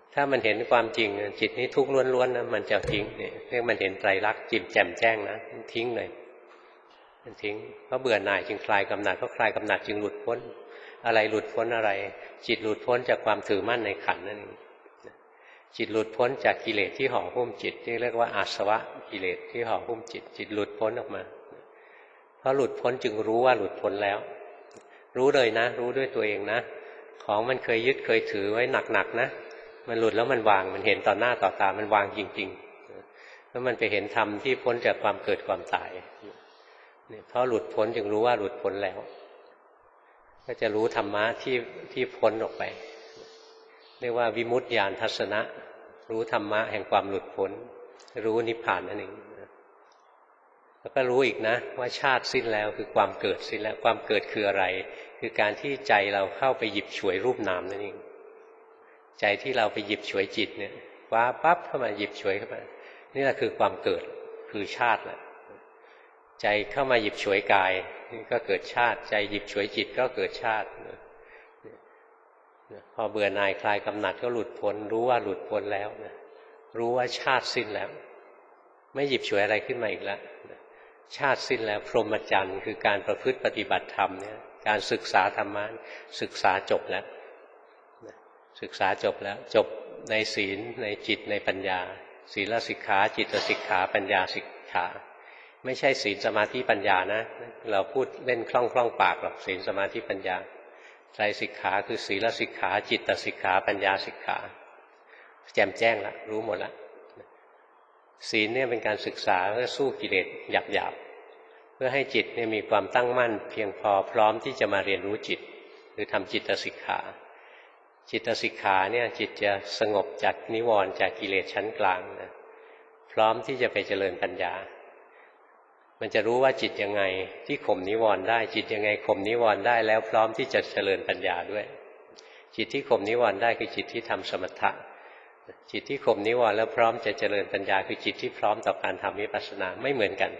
ถ้ามันเห็นความจริงจิตนี้ทุกข์ล้วนๆนะมันจะทิ้งเนี่ยเรียกมันเห็นไตรลักษณ์จิตแจ่มแจ้งนะมันทิ้งเลยมันทิ้งเพราะเบื่อหน่ายจึงคลายกำหนัดเพราะคลายกำหนัดจึงหลุดพ้นอะไรหลุดพ้นอะไรจิตหลุดพ้นจากความถือมั่นในขันธ์นั่นเองจิตหลุดพ้นจากกิเลสที่ห่อหุ้มจิตที่เรียกว่าอาสวะกิเลสที่ห่อหุ้มจิตจิตหลุดพ้นออกมาเพราะหลุดพ้นจึงรู้ว่าหลุดพ้นแล้วรู้เลยนะรู้ด้วยตัวเองนะของมันเคยยึดเคยถือไว้หนักๆนะมันหลุดแล้วมันวางมันเห็นต่อหน้าต่อตามันวางจริงๆแล้วมันไปเห็นธรรมที่พ้นจากความเกิดความตายเนี่ยเพราะหลุดพ้นจึงรู้ว่าหลุดพ้นแล้วก็จะรู้ธรรมะที่พ้นออกไปเรียกว่าวิมุตติญาณทัศนะรู้ธรรมะแห่งความหลุดพ้นรู้นิพพานนั่นเองแล้วก็รู้อีกนะว่าชาติสิ้นแล้วคือความเกิดสิ้นแล้วความเกิดคืออะไรคือการที่ใจเราเข้าไปหยิบฉวยรูปนามนั่นเองใจที่เราไปหยิบฉวยจิตเนี่ยคว้าปั๊บเข้ามาหยิบฉวยเข้ามานี่แหละคือความเกิดคือชาติแหละใจเข้ามาหยิบฉวยกายนี่ก็เกิดชาติใจหยิบฉวยจิตก็เกิดชาติพอเบื่อหน่ายคลายกำหนัดก็หลุดพ้นรู้ว่าหลุดพ้นแล้วนะรู้ว่าชาติสิ้นแล้วไม่หยิบฉวยอะไรขึ้นมาอีกแล้วชาติสิ้นแล้วพรหมจรรย์คือการประพฤติปฏิบัติธรรมเนี่ยการศึกษาธรรมะศึกษาจบแล้วศึกษาจบแล้วจบในศีลในจิตในปัญญาศีลสิกขาจิตสิกขาปัญญาสิกขาไม่ใช่ศีลสมาธิปัญญานะเราพูดเล่นคล่องปากหรอกศีลสมาธิปัญญาไตรสิกขาคือศีลสิกขาจิตสิกขาปัญญาสิกขาแจ่มแจ้งแล้วรู้หมดแล้วศีลเนี่ยเป็นการศึกษาเพื่อสู้กิเลสหยาบๆเพื่อให้จิตเนี่ยมีความตั้งมั่นเพียงพอพร้อมที่จะมาเรียนรู้จิตคือทำจิตสิกขาจิตสิกขาเนี่ยจิตจะสงบจากนิวรณ์จากกิเลสชั้นกลางนะพร้อมที่จะไปเจริญปัญญามันจะรู้ว่าจิตยังไงที่ข่มนิวรณ์ได้จิตยังไงข่มนิวรณ์ได้แล้วพร้อมที่จะเจริญปัญญาด้วยจิตที่ข่มนิวรณ์ได้คือจิตที่ทำสมถะจิตที่ข่มนิวรณ์แล้วพร้อมจะเจริญปัญญาคือจิตที่พร้อมต่อการทำวิปัสสนาไม่เหมือนกัน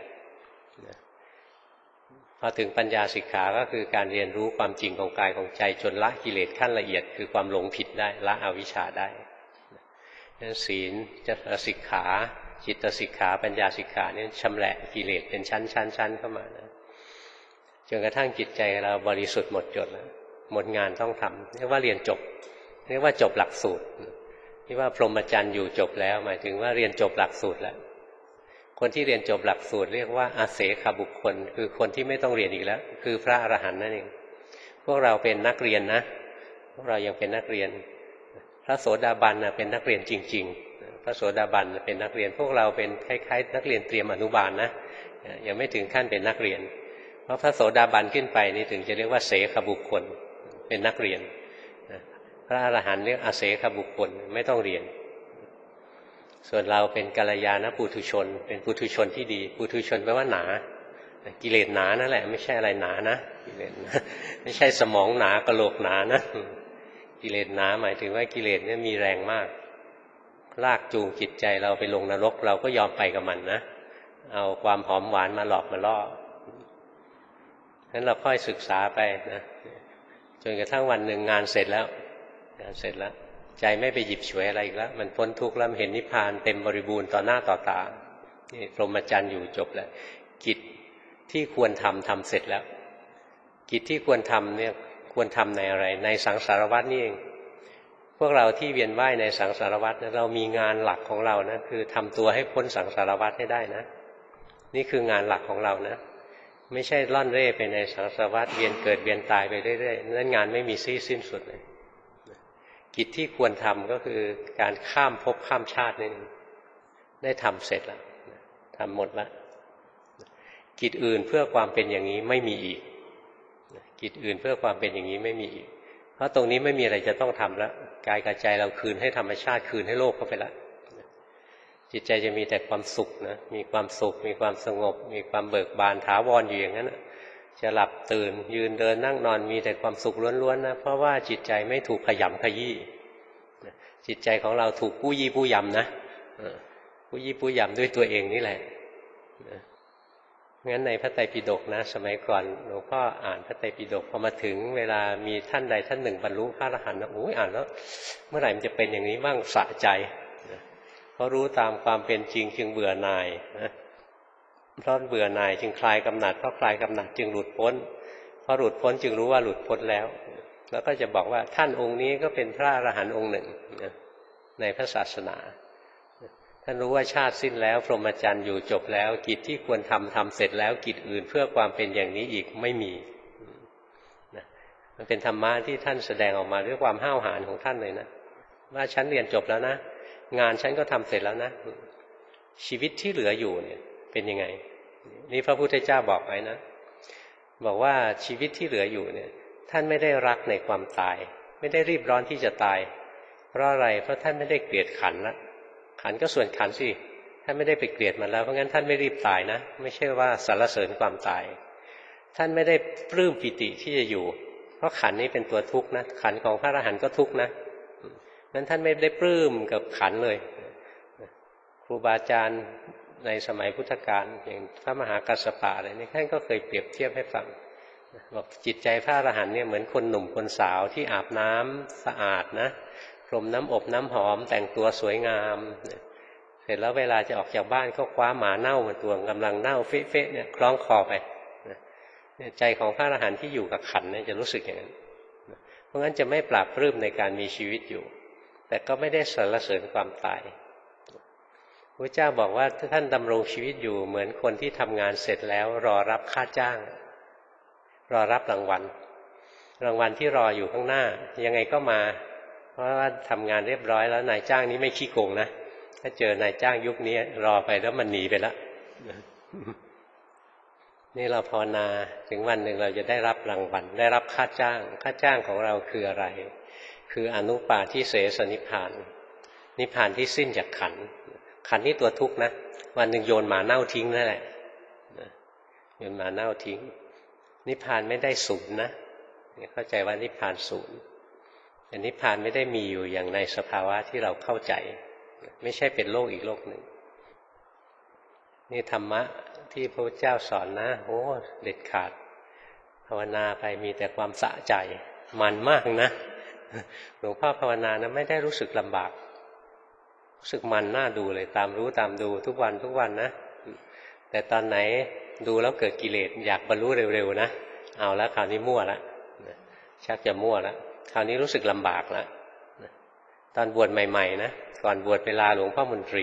พอถึงปัญญาสิกขาก็คือการเรียนรู้ความจริงของกายของใจจนละกิเลสขั้นละเอียดคือความหลงผิดได้ละอวิชชาได้นั้นศีลจิตสิกขาจิตสิกขาปัญญาสิกขาเนี่ยชำแหละกิเลสเป็นชั้นเข้ามานะจนกระทั่งจิตใจเราบริสุทธิ์หมดจดแล้วหมดงานต้องทำเรียกว่าเรียนจบเรียกว่าจบหลักสูตรที่ว่าพรหมจรรย์อยู่จบแล้วหมายถึงว่าเรียนจบหลักสูตรแล้วคนที่เรียนจบหลักสูตรเรียกว่าอาเสขบุคคลคือคนที่ไม่ต้องเรียนอีกแล้วคือพระอรหันต์นั่นเองพวกเราเป็นนักเรียนนะพวกเรายังเป็นนักเรียนพระโสดาบันเป็นนักเรียนจริงๆพระโสดาบันเป็นนักเรียนพวกเราเป็นคล้ายๆนักเรียนเตรียมอนุบาลนะยังไม่ถึงขั้นเป็นนักเรียนเพราะพระโสดาบันขึ้นไปนี่ถึงจะเรียกว่าเสขบุคคลเป็นนักเรียนพระอรหันต์เรียกอาเสขบุคคลไม่ต้องเรียนส่วนเราเป็นกัลยาณปุถุชนเป็นปุถุชนที่ดีปุถุชนแปลว่าหนากิเลสหนานั่นแหละไม่ใช่อะไรหนานะกิเลสไม่ใช่สมองหนากะโหลกหนานะกิเลสหนาหมายถึงว่ากิเลสเนี่ยมีแรงมากลากจูงจิตใจเราไปลงนรกเราก็ยอมไปกับมันนะเอาความหอมหวานมาหลอกมาล่องั้นเราค่อยศึกษาไปนะจนกระทั่งวันหนึ่งงานเสร็จแล้วใจไม่ไปหยิบฉวยอะไรอีกแล้วมันพ้นทุกข์แล้วเห็นนิพพานเต็มบริบูรณ์ต่อหน้าต่อตานี่พรหมจรรย์อยู่จบแล้วกิจที่ควรทำเสร็จแล้วกิจที่ควรทำเนี่ยควรทำในอะไรในสังสารวัฏนี่เองพวกเราที่เวียนว่ายในสังสารวัฏนะเรามีงานหลักของเรานะคือทำตัวให้พ้นสังสารวัฏให้ได้นะนี่คืองานหลักของเรานะไม่ใช่ล่อนเร่ไปในสังสารวัฏเวียนเกิดเวียนตายไปเรื่อยๆนั่นงานไม่มีสิ้นสุดเลยกิจที่ควรทำก็คือการข้ามภพข้ามชาตินี่ได้ทำเสร็จแล้วทำหมดแล้วกิจอื่นเพื่อความเป็นอย่างนี้ไม่มีอีกกิจอื่นเพื่อความเป็นอย่างนี้ไม่มีอีกเพราะตรงนี้ไม่มีอะไรจะต้องทำแล้วกายกับใจเราคืนให้ธรรมชาติคืนให้โลกเข้าไปแล้วจิตใจจะมีแต่ความสุขนะมีความสุขมีความสงบมีความเบิกบานถาวรอยู่อย่างนั้นนะจะหลับตื่นยืนเดินนั่งนอนมีแต่ความสุขล้วนๆนะเพราะว่าจิตใจไม่ถูกขยำขยี้จิตใจของเราถูกปู้ยี่ปู้ยำนะปู้ยี่ปู้ยำด้วยตัวเองนี่แหละงั้นในพระไตรปิฎกนะสมัยก่อนหลวงพ่ออ่านพระไตรปิฎกพอมาถึงเวลามีท่านใดท่านหนึ่งบรรลุพระอรหันต์นะอ่านแล้วเมื่อไหร่มันจะเป็นอย่างนี้บ้างสะใจเพราะรู้ตามความเป็นจริงจึงเบื่อหน่ายนะเพราะเบื่อหน่ายจึงคลายกำหนัดเพราะคลายกำหนัดจึงหลุดพ้นเพราะหลุดพ้นจึงรู้ว่าหลุดพ้นแล้วแล้วก็จะบอกว่าท่านองค์นี้ก็เป็นพระอรหันต์องค์หนึ่งในพระศาสนาท่านรู้ว่าชาติสิ้นแล้วพรหมจรรย์อยู่จบแล้วกิจที่ควรทำเสร็จแล้วกิจอื่นเพื่อความเป็นอย่างนี้อีกไม่มีมันเป็นธรรมะที่ท่านแสดงออกมาด้วยความห้าวหาญของท่านเลยนะว่าฉันเรียนจบแล้วนะงานฉันก็ทำเสร็จแล้วนะชีวิตที่เหลืออยู่เนี่ยเป็นยังไงนี่พระพุทธเจ้าบอกไว้นะบอกว่าชีวิตที่เหลืออยู่เนี่ยท่านไม่ได้รักในความตายไม่ได้รีบร้อนที่จะตายเพราะอะไรเพราะท่านไม่ได้เกลียดขันละขันก็ส่วนขันสิท่านไม่ได้ไปเกลียดมันแล้วเพราะงั้นท่านไม่รีบตายนะไม่ใช่ว่าสรรเสริญความตายท่านไม่ได้ปลื้มปิติที่จะอยู่เพราะขันนี้เป็นตัวทุกข์นะขันของพระอรหันต์ก็ทุกข์นะนั้นท่านไม่ได้ปลื้มกับขันเลยครูบาอาจารย์ในสมัยพุทธกาลอย่างพระมหากัสสปะอะไรนี่ท่านก็เคยเปรียบเทียบให้ฟังบอกจิตใจพระอรหันต์เนี่ยเหมือนคนหนุ่มคนสาวที่อาบน้ำสะอาดนะพรมน้ำอบน้ำหอมแต่งตัวสวยงามเสร็จแล้วเวลาจะออกจากบ้านก็คว้าหมาเน่ามาตัวกำลังเน่าเฟะๆเนี่ยคล้องคอไปใจของพระอรหันต์ที่อยู่กับขันเนี่ยจะรู้สึกอย่างนั้นเพราะงั้นจะไม่ปราบปลื้มในการมีชีวิตอยู่แต่ก็ไม่ได้สรรเสริญความตายพระเจ้าบอกว่าท่านดำรงชีวิตอยู่เหมือนคนที่ทำงานเสร็จแล้วรอรับค่าจ้างรอรับรางวัลที่รออยู่ข้างหน้ายังไงก็มาเพราะว่าทำงานเรียบร้อยแล้วนายจ้างนี้ไม่ขี้โกงนะถ้าเจอนายจ้างยุคนี้รอไปแล้วมันหนีไปแล้วนี่เราภาวนาถึงวันหนึ่งเราจะได้รับรางวัลได้รับค่าจ้างของเราคืออะไรคืออนุปาทิเสสนิพพานนิพพานที่สิ้นจากขันนี่ตัวทุกข์นะวันหนึ่งโยนหมาเน่าทิ้งนั่นแหละโยนหมาเน่าทิ้งนิพพานไม่ได้ศูนย์นะเข้าใจว่านิพพานศูนย์แต่นิพพานไม่ได้มีอยู่อย่างในสภาวะที่เราเข้าใจไม่ใช่เป็นโลกอีกโลกหนึ่งนี่ธรรมะที่พระพุทธเจ้าสอนนะโอ้เด็ดขาดภาวนาไปมีแต่ความสะใจมันมากนะหลวงพ่อภาวนานะไม่ได้รู้สึกลำบากรู้สึกมันน่าดูเลยตามรู้ตามดูทุกวันนะแต่ตอนไหนดูแล้วเกิดกิเลสอยากบรรลุเร็วๆนะเอาแล้วคราวนี้มั่วแล้วชักจะมั่วแล้วคราวนี้รู้สึกลำบากแล้วตอนบวชใหม่ๆนะก่อนบวชเวลาหลวงพ่อมนตรี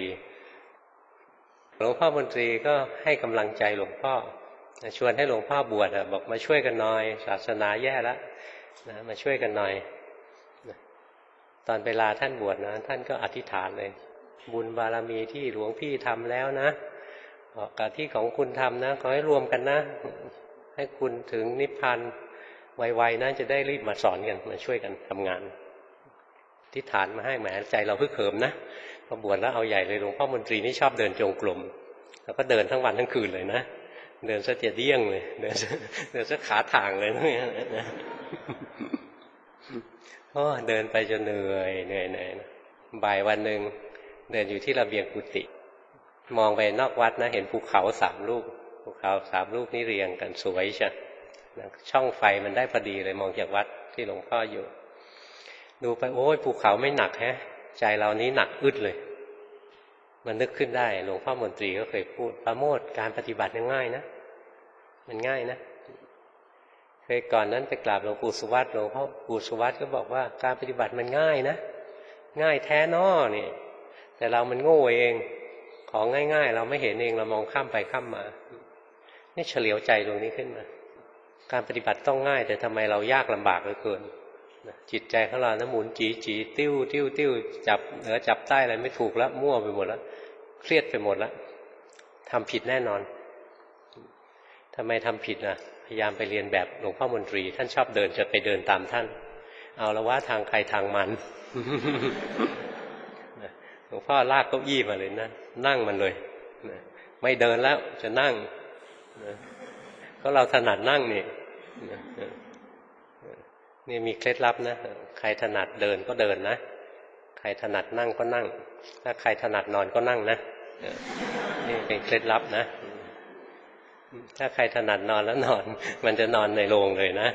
ก็ให้กำลังใจหลวงพ่อชวนให้หลวงพ่อบวชบอกมาช่วยกันหน่อยศาสนาแย่แล้วนะมาช่วยกันหน่อยตอนเวลาท่านบวชนะท่านก็อธิษฐานเลยบุญบารมีที่หลวงพี่ทำแล้วนะกับที่ของคุณทำนะขอให้รวมกันนะให้คุณถึงนิพพานไวๆนะจะได้รีบมาสอนกันมาช่วยกันทำงานอธิษฐานมาให้แหมใจเราเพิ่งเขิมนะพอบวชแล้วเอาใหญ่เลยหลวงพ่อมนตรีนี่ชอบเดินจงกรมแล้วก็เดินทั้งวันทั้งคืนเลยนะเดินซะจะเดี้ยงเลยเดินซะขาถ่างเลยนะเดินไปจนเหนื่อยบ่ายวันหนึ่งเดินอยู่ที่ระเบียงกุฏิมองไปนอกวัดนะเห็นภูเขา3 ลูกภูเขา3 ลูกนี่เรียงกันสวยใช่ช่องไฟมันได้พอดีเลยมองจากวัดที่หลวงพ่ออยู่ดูไปโอ้ยภูเขาไม่หนักแฮะใจเรานี้หนักอึดเลยมันนึกขึ้นได้หลวงพ่อมนตรีก็เคยพูดประโมทการปฏิบัติง่ายนะมันง่ายนะเคยก่อนนั้นไปกราบหลวงปู่สุวัตหลวงพ่อปู่สุวัตก็บอกว่าการปฏิบัติมันง่ายนะง่ายแท้น้อนี่แต่เรามันโง่เองของง่ายๆเราไม่เห็นเองเรามองข้ามไปข้ามมานี่เฉลียวใจตรงนี้ขึ้นมาการปฏิบัติต้องง่ายแต่ทำไมเรายากลำบากเหลือเกินจิตใจของเรานะหมุนจีติ้วจับเหนือจับใต้อะไรไม่ถูกแล้วมั่วไปหมดแล้วเครียดไปหมดแล้วทำผิดแน่นอนทำไมทำผิดนะพยายามไปเรียนแบบหลวงพ่อมนตรีท่านชอบเดินจะไปเดินตามท่านเอาละว่าทางใครทางมันหลวงพ่อลากเก้าอี้มาเลยนะนั่งมันเลยไม่เดินแล้วจะนั่งก็เราถนัดนั่งนี่มีเคล็ดลับนะใครถนัดเดินก็เดินนะใครถนัดนั่งก็นั่งถ้าใครถนัดนอนก็นั่งนะนี่เป็นเคล็ดลับนะถ้าใครถนัดนอนแล้วนอนมันจะนอนในโรงเลยนะ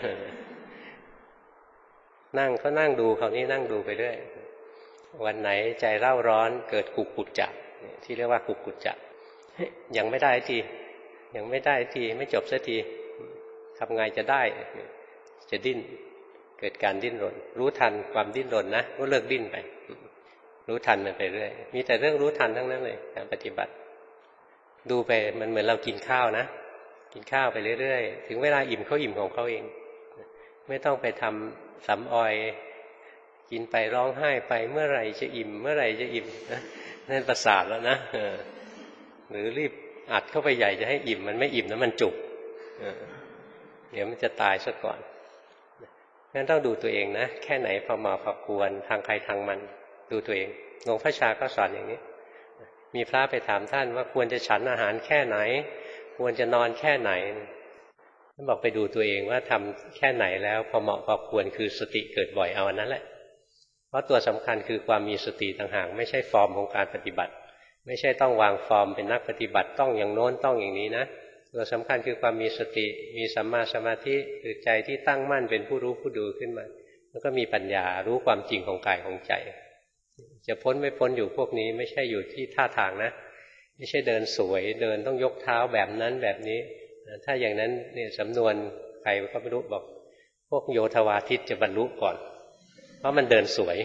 นั่งก็นั่งดูคราวนี้นั่งดูไปเรื่อยวันไหนใจเร่าร้อนเกิดกุกุจจะที่เรียกว่ากุกุจจะยังไม่ได้ทียังไม่ได้ทีไม่จบสักทีทำไงจะได้จะดิ้นเกิดการดิ้นรนรู้ทันความดิ้นรนนะก็เลิกดิ้นไปรู้ทันมันไปเรื่อยมีแต่เรื่องรู้ทันทั้งนั้นเลยการปฏิบัติดูไปมันเหมือนเรากินข้าวนะกินข้าวไปเรื่อยๆถึงเวลาอิ่มเขาอิ่มของเขาเองไม่ต้องไปทำสำออยกินไปร้องไห้ไปเมื่อไหร่จะอิ่มเมื่อไหร่จะอิ่มนะนั่นประสาทแล้วนะหรือรีบอัดเข้าไปใหญ่จะให้อิ่มมันไม่อิ่มนะมันจุกเดี๋ยวมันจะตายซะก่อนงั้นต้องดูตัวเองนะแค่ไหนพอเหมาะพอควรทางใครทางมันดูตัวเองหลวงพ่อชาก็สอนอย่างนี้มีพระไปถามท่านว่าควรจะฉันอาหารแค่ไหนควรจะนอนแค่ไหนท่านบอกไปดูตัวเองว่าทำแค่ไหนแล้วพอเหมาะพอควรคือสติเกิดบ่อยเอาอันนั้นแหละเพราะตัวสำคัญคือความมีสติต่างหากไม่ใช่ฟอร์มของการปฏิบัติไม่ใช่ต้องวางฟอร์มเป็นนักปฏิบัติต้องอย่างโน้นต้องอย่างนี้นะตัวสำคัญคือความมีสติมีสัมมาสมาธิคือใจที่ตั้งมั่นเป็นผู้รู้ผู้ดูขึ้นมาแล้วก็มีปัญญารู้ความจริงของกายของใจจะพ้นไม่พ้นอยู่พวกนี้ไม่ใช่อยู่ที่ท่าทางนะไม่ใช่เดินสวยเดินต้องยกเท้าแบบนั้นแบบนี้ถ้าอย่างนั้นเนี่ยสำนวนใครก็ไม่รู้บอกพวกโยธวาทิตจะบรรลุก่อนเพราะมันเดินสวย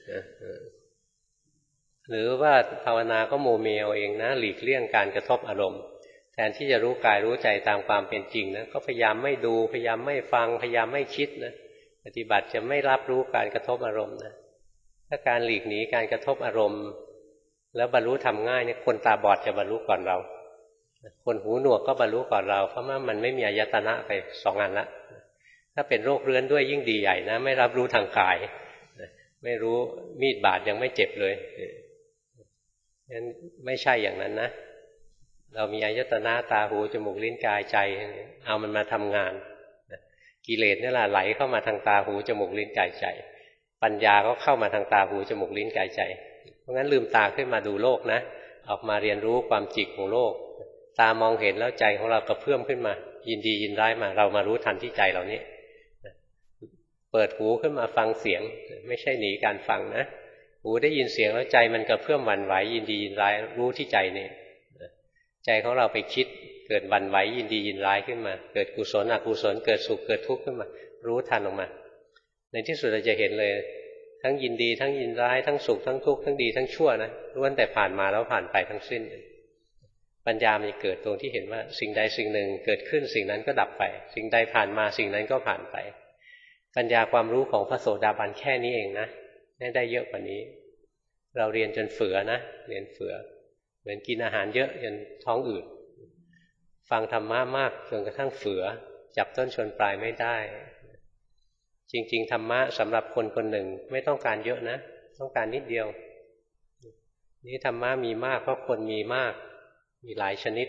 หรือว่าภาวนาก็โมเมเอาเองนะหลีกเลี่ยงการกระทบอารมณ์แทนที่จะรู้กายรู้ใจตามความเป็นจริงนะก็พยายามไม่ดูพยายามไม่ฟังพยายามไม่คิดนะปฏิบัติจะไม่รับรู้การกระทบอารมณ์นะถ้าการหลีกหนีการกระทบอารมณ์แล้วบรรลุทำง่ายเนี่ยคนตาบอดจะบรรลุก่อนเราคนหูหนวกก็บรรลุก่อนเราเพราะว่ามันไม่มีอายตนะไปสองอันละถ้าเป็นโรคเรื้อนด้วยยิ่งดีใหญ่นะไม่รับรู้ทางกายไม่รู้มีดบาดยังไม่เจ็บเลยงั้นไม่ใช่อย่างนั้นนะเรามีอายตนะตาหูจมูกลิ้นกายใจเอามันมาทำงานกิเลสนี่แหละไหลเข้ามาทางตาหูจมูกลิ้นกายใจปัญญาก็เข้ามาทางตาหูจมูกลิ้นกายใจเพราะงั้นลืมตาขึ้นมาดูโลกนะออกมาเรียนรู้ความจริงของโลกตามองเห็นแล้วใจของเรากระเพื่อมขึ้นมายินดียินร้ายมาเรามารู้ทันที่ใจเรานี้เปิดหูขึ้นมาฟังเสียงไม่ใช่หนีการฟังนะหูได้ยินเสียงแล้วใจมันกระเพื่อมหวั่นไหวยินดียินร้ายรู้ที่ใจนี่ใจของเราไปคิดเกิดหวั่นไหวยินดียินร้ายขึ้นมาเกิดกุศลอกุศลเกิดสุขเกิดทุกข์ขึ้นมารู้ทันออกมาในที่สุดเราจะเห็นเลยทั้งยินดีทั้งยินร้ายทั้งสุขทั้งทุกข์ทั้งดีทั้งชั่วนะล้วนแต่ผ่านมาแล้วผ่านไปทั้งสิ้นปัญญามันจะเกิดตรงที่เห็นว่าสิ่งใดสิ่งหนึ่งเกิดขึ้นสิ่งนั้นก็ดับไปสิ่งใดผ่านมาสิ่งนั้นก็ผ่านไปปัญญาความรู้ของพระโสดาบันแค่นี้เองนะไม่ได้เยอะกว่านี้เราเรียนจนเฟือนะเรียนเฟือเหมือนกินอาหารเยอะจนท้องอืดฟังธรรมะมากจนกระทั่งเฟือจับต้นชนปลายไม่ได้จริงๆธรรมะสำหรับคนคนหนึ่งไม่ต้องการเยอะนะต้องการนิดเดียวนี่ธรรมะมีมากเพราะคนมีมากมีหลายชนิด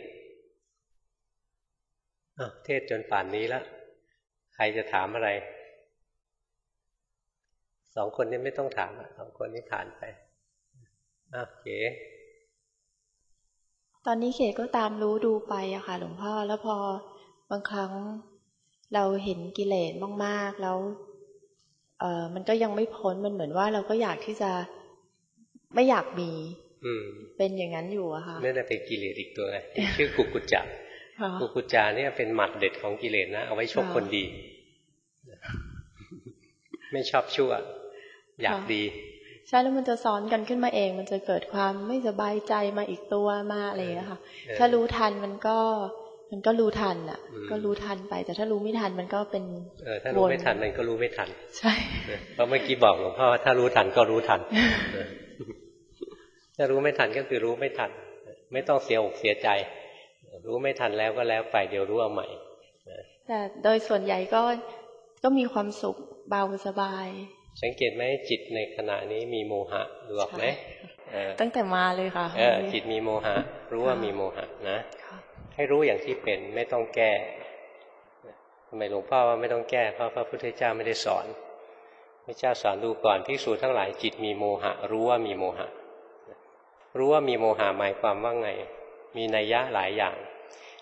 เทศจนป่านนี้แล้วใครจะถามอะไรสองคนนี้ไม่ต้องถามสองคนนี้ผ่านไปเก๋ตอนนี้เก๋ก็ตามรู้ดูไปอะค่ะหลวงพ่อแล้วพอบางครั้งเราเห็นกิเลสมากๆแล้วมันก็ยังไม่พ้นมันเหมือนว่าเราก็อยากที่จะไม่อยากมีเป็นอย่างนั้นอยู่อะค่ะนั่นเป็นกิเลสอีกตัวไงชื่อกุกุจจะกุกุจจะเนี่ยเป็นหมัดเด็ดของกิเลสนะเอาไว้ชกคนดีไม่ชอบชั่วอยากดีใช่แล้วมันจะซ้อนกันขึ้นมาเองมันจะเกิดความไม่สบายใจมาอีกตัวมาอะไรอย่างเงี้ยค่ะถ้ารู้ทันมันก็รู้ทันอ่ะก็รู้ทันไปแต่ถ้ารู้ไม่ทันมันก็เป็นถ้ารู้ไม่ทันมันก็รู้ไม่ทันใช่เพราะเมื่อกี้บอกหลวงพ่อว่าถ้ารู้ทันก็รู้ทันถ้ารู้ไม่ทันก็คือรู้ไม่ทันไม่ต้องเสียอกเสียใจรู้ไม่ทันแล้วก็แล้วไปเดี๋ยวรู้เอาใหม่แต่โดยส่วนใหญ่ก็มีความสุขเบาสบายสังเกตไหมจิตในขณะนี้มีโมหะดูออกไหมตั้งแต่มาเลยค่ะจิตมีโมหะรู้ว่ามีโมหะนะให้รู้อย่างที่เป็นไม่ต้องแก้ทำไมหลวงพ่อว่าไม่ต้องแก้เพราะพระพุทธเจ้าไม่ได้สอนพระเจ้าสอนดูก่อนภิกษุทั้งหลายจิตมีโมหะรู้ว่ามีโมหะรู้ว่ามีโมหะหมายความว่าไงมีนัยยะหลายอย่าง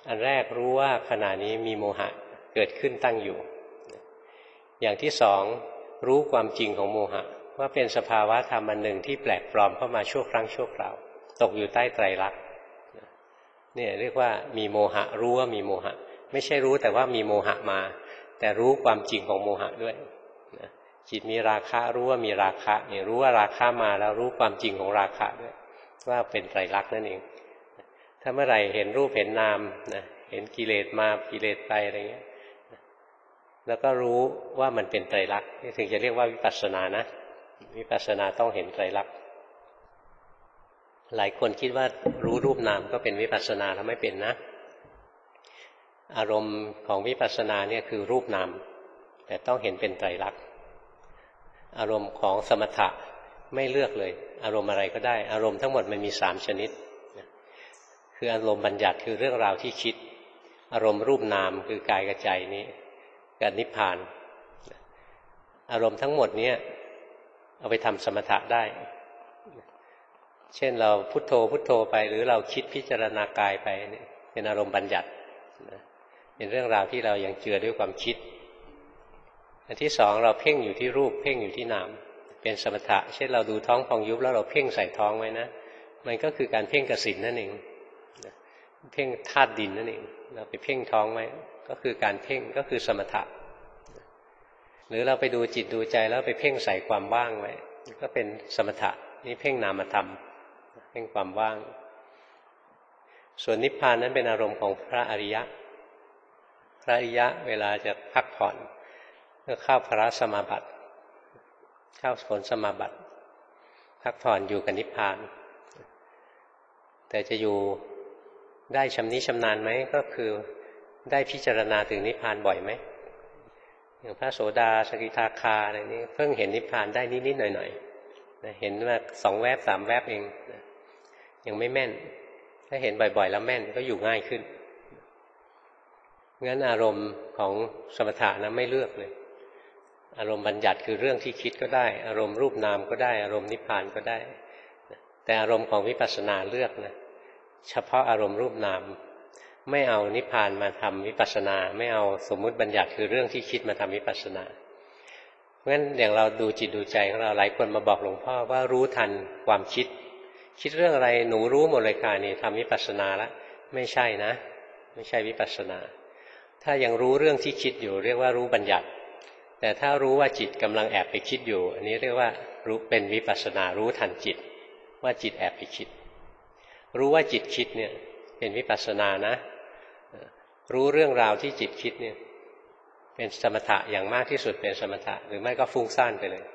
อันแรกรู้ว่าขณะนี้มีโมหะเกิดขึ้นตั้งอยู่อย่างที่สองรู้ความจริงของโมหะว่าเป็นสภาวะธรรมอันหนึ่งที่แปลกปลอมเข้ามาชั่วครั้งชั่วคราวตกอยู่ใต้ไตรลักษณ์เนี่ยเรียกว่ามีโมหะรู้ว่ามีโมหะไม่ใช่รู้แต่ว่ามีโมหะมาแต่รู้ความจริงของโมหะด้วยจิตมีราคะรู้ว่ามีราคะเนี่ยรู้ว่าราคะมาแล้วรู้ความจริงของราคะด้วยว่าเป็นไตรลักษณ์นั่นเองถ้าเมื่อไหร่เห็นรูปเห็นนามนะเห็นกิเลสมากิเลสไปอะไรเงี้ยแล้วก็รู้ว่ามันเป็นไตรลักษณ์ถึงจะเรียกว่าวิปัสสนานะวิปัสสนาต้องเห็นไตรลักษณ์หลายคนคิดว่ารู้รูปนามก็เป็นวิปัสสนาแล้วไม่เป็นนะอารมณ์ของวิปัสสนาเนี่ยคือรูปนามแต่ต้องเห็นเป็นไตรลักษณ์อารมณ์ของสมถะไม่เลือกเลยอารมณ์อะไรก็ได้อารมณ์ทั้งหมดมันมี3ชนิดคืออารมณ์บัญญัติคือเรื่องราวที่คิดอารมณ์รูปนามคือกายกับใจนี้กับนิพพานอารมณ์ทั้งหมดนี้เอาไปทำสมถะได้เช่นเราพุทโธพุทโธไปหรือเราคิดพิจารณากายไปเป็นอารมณ์บัญญัติเป็นเรื่องราวที่เรายังเจือด้วยความคิดอันที่สองเราเพ่งอยู่ที่รูปเพ่งอยู่ที่นามเป็นสมถะเช่นเราดูท้องพองยุบแล้วเราเพ่งใส่ท้องไว้นะมันก็คือการเพ่งกสิณนั่นเองเพ่งธาตุดินนั่นเองเราไปเพ่งท้องไว้ก็คือการเพ่งก็คือสมถะหรือเราไปดูจิตดูใจแล้วไปเพ่งใส่ความว่างไว้ก็เป็นสมถะนี่เพ่งนามธรรมเพ่งความว่างส่วนนิพพานนั้นเป็นอารมณ์ของพระอริยะพระอริยะเวลาจะพักผ่อนก็เข้าพระสมาบัติเข้าผลสมาบัติพักผ่อนอยู่กับนิพพานแต่จะอยู่ได้ชำนิชำนาญไหมก็คือได้พิจารณาถึงนิพพานบ่อยไหมอย่างพระโสดาสกิทาคาอะไรนี้เพิ่งเห็นนิพพานได้นิดๆหน่อยๆเห็นว่า2 แวบ 3 แวบเองยังไม่แม่นถ้าเห็นบ่อยๆแล้วแม่นก็อยู่ง่ายขึ้นงั้นอารมณ์ของสมถะนะไม่เลือกเลยอารมณ์บัญญัติคือเรื่องที่คิดก็ได้อารมณ์รูปนามก็ได้อารมณ์นิพพานก็ได้แต่อารมณ์ของวิปัสสนาเลือกนะเฉพาะอารมณ์รูปนามไม่เอานิพพานมาทำวิปัสสนาไม่เอาสมมุติบัญญัติคือเรื่องที่คิดมาทำวิปัสสนาเพราะฉะนั้นอย่างเราดูจิตดูใจของเราหลายคนมาบอกหลวงพ่อว่ารู้ทันความคิดเรื่องอะไรหนูรู้หมดเลยค่ะนี่ทำวิปัสสนาแล้วไม่ใช่นะไม่ใช่วิปัสสนาถ้ายังรู้เรื่องที่คิดอยู่เรียกว่ารู้บัญญัติแต่ถ้ารู้ว่าจิตกำลังแอบไปคิดอยู่อันนี้เรียกว่ารู้เป็นวิปัสสนารู้ทันจิตว่าจิตแอบไปคิดรู้ว่าจิตคิดเนี่ยเป็นวิปัสสนานะรู้เรื่องราวที่จิตคิดเนี่ยเป็นสมถะอย่างมากที่สุดเป็นสมถะหรือไม่ก็ฟุ้งซ่านไปเลย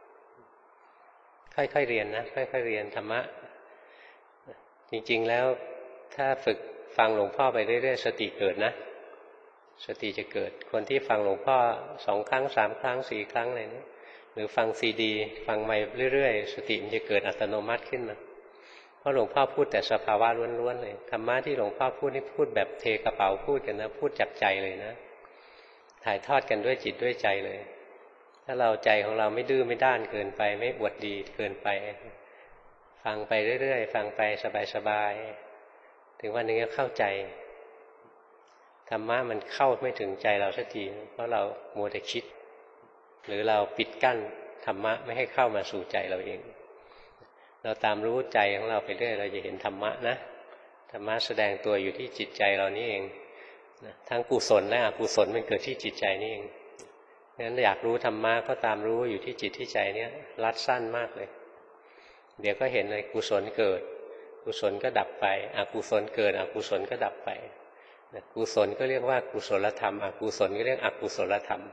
ค่อยๆเรียนนะค่อยๆเรียนธรรมะจริงๆแล้วถ้าฝึกฟังหลวงพ่อไปเรื่อยๆสติเกิดนะสติจะเกิดคนที่ฟังหลวงพ่อ2 ครั้ง3 ครั้ง4 ครั้งอะไรนี้หรือฟังซีดีฟังไปเรื่อยๆสติมันจะเกิดอัตโนมัติขึ้นมาเพราะหลวงพ่อพูดแต่สภาวะล้วนๆเลยธรรมะที่หลวงพ่อพูดนี่พูดแบบเทกระเป๋าพูดกันนะพูดจากใจเลยนะถ่ายทอดกันด้วยจิตด้วยใจเลยถ้าเราใจของเราไม่ดื้อไม่ด้านเกินไปไม่อวดดีเกินไปฟังไปเรื่อยๆฟังไปสบายๆถึงวันหนึ่งก็เข้าใจธรรมะมันเข้าไม่ถึงใจเราสักทีเพราะเรามัวแต่คิดหรือเราปิดกั้นธรรมะไม่ให้เข้ามาสู่ใจเราเองเราตามรู้ใจของเราไปเรื่อยเราจะเห็นธรรมะนะธรรมะแสดงตัวอยู่ที่จิตใจเรานี่เองทั้งกุศลและอกุศลมันเกิดที่จิตใจนี่เองงั้นอยากรู้ธรรมะก็ตามรู้อยู่ที่จิตที่ใจเนี่ยรัดสั้นมากเลยเดี๋ยวก็เห็นเลยกุศลเกิดกุศลก็ดับไปอกุศลเกิดอกุศลก็ดับไปกุศลก็เรียกว่ากุศลธรรมอกุศลก็เรียกอกุศลธรรม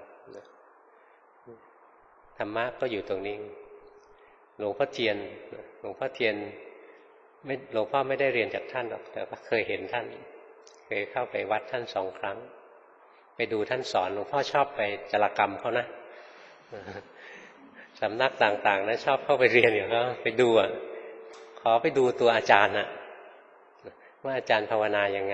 ธรรมะก็อยู่ตรงนี้หลวงพ่อเทียนหลวงพ่อเทียนหลวงพ่อไม่ได้เรียนจากท่านหรอกแต่ว่าเคยเห็นท่านเคยเข้าไปวัดท่าน2 ครั้งไปดูท่านสอนหลวงพ่อชอบไปจารกรรมเขานะสำนักต่างๆนะชอบเข้าไปเรียนอย่างเขาไปดูขอไปดูตัวอาจารย์ว่าอาจารย์ภาวนายังไง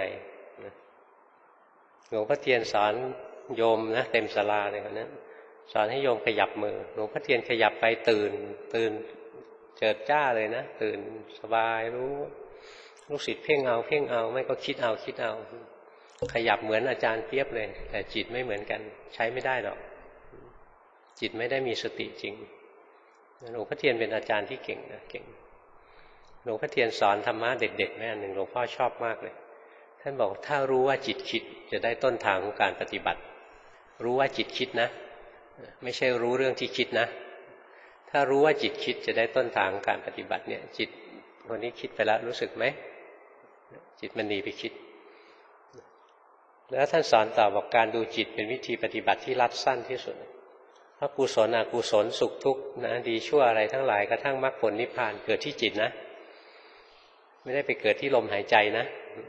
หลวงพ่อเทียนสอนโยมนะเต็มศาลาเลยคนนั้นสอนให้โยมขยับมือหลวงพ่อเทียนขยับไปตื่นเจิดจ้าเลยนะตื่นสบายรู้ลูกศิษย์เพ่งเอาไม่ก็คิดเอาขยับเหมือนอาจารย์เปียบเลยแต่จิตไม่เหมือนกันใช้ไม่ได้หรอกจิตไม่ได้มีสติจริงหลวงพ่อเทียนเป็นอาจารย์ที่เก่งนะเก่งหลวงพ่อเทียนสอนธรรมะเด็กๆแม่หนึ่งหลวงพ่อชอบมากเลยท่านบอกถ้ารู้ว่าจิตคิดจะได้ต้นทางของการปฏิบัติรู้ว่าจิตคิดนะไม่ใช่รู้เรื่องที่คิดนะถ้ารู้ว่าจิตคิดจะได้ต้นทางของการปฏิบัติเนี่ยจิตคนนี้คิดไปแล้วรู้สึกไหมจิตมันหนีไปคิดแล้วท่านสอนต่อบอกการดูจิตเป็นวิธีปฏิบัติที่รัดสั้นที่สุดเพราะกุศลอกุศลสุขทุกข์นะดีชั่วอะไรทั้งหลายกระทั่งมรรคผลนิพพานเกิดที่จิตนะไม่ได้ไปเกิดที่ลมหายใจนะ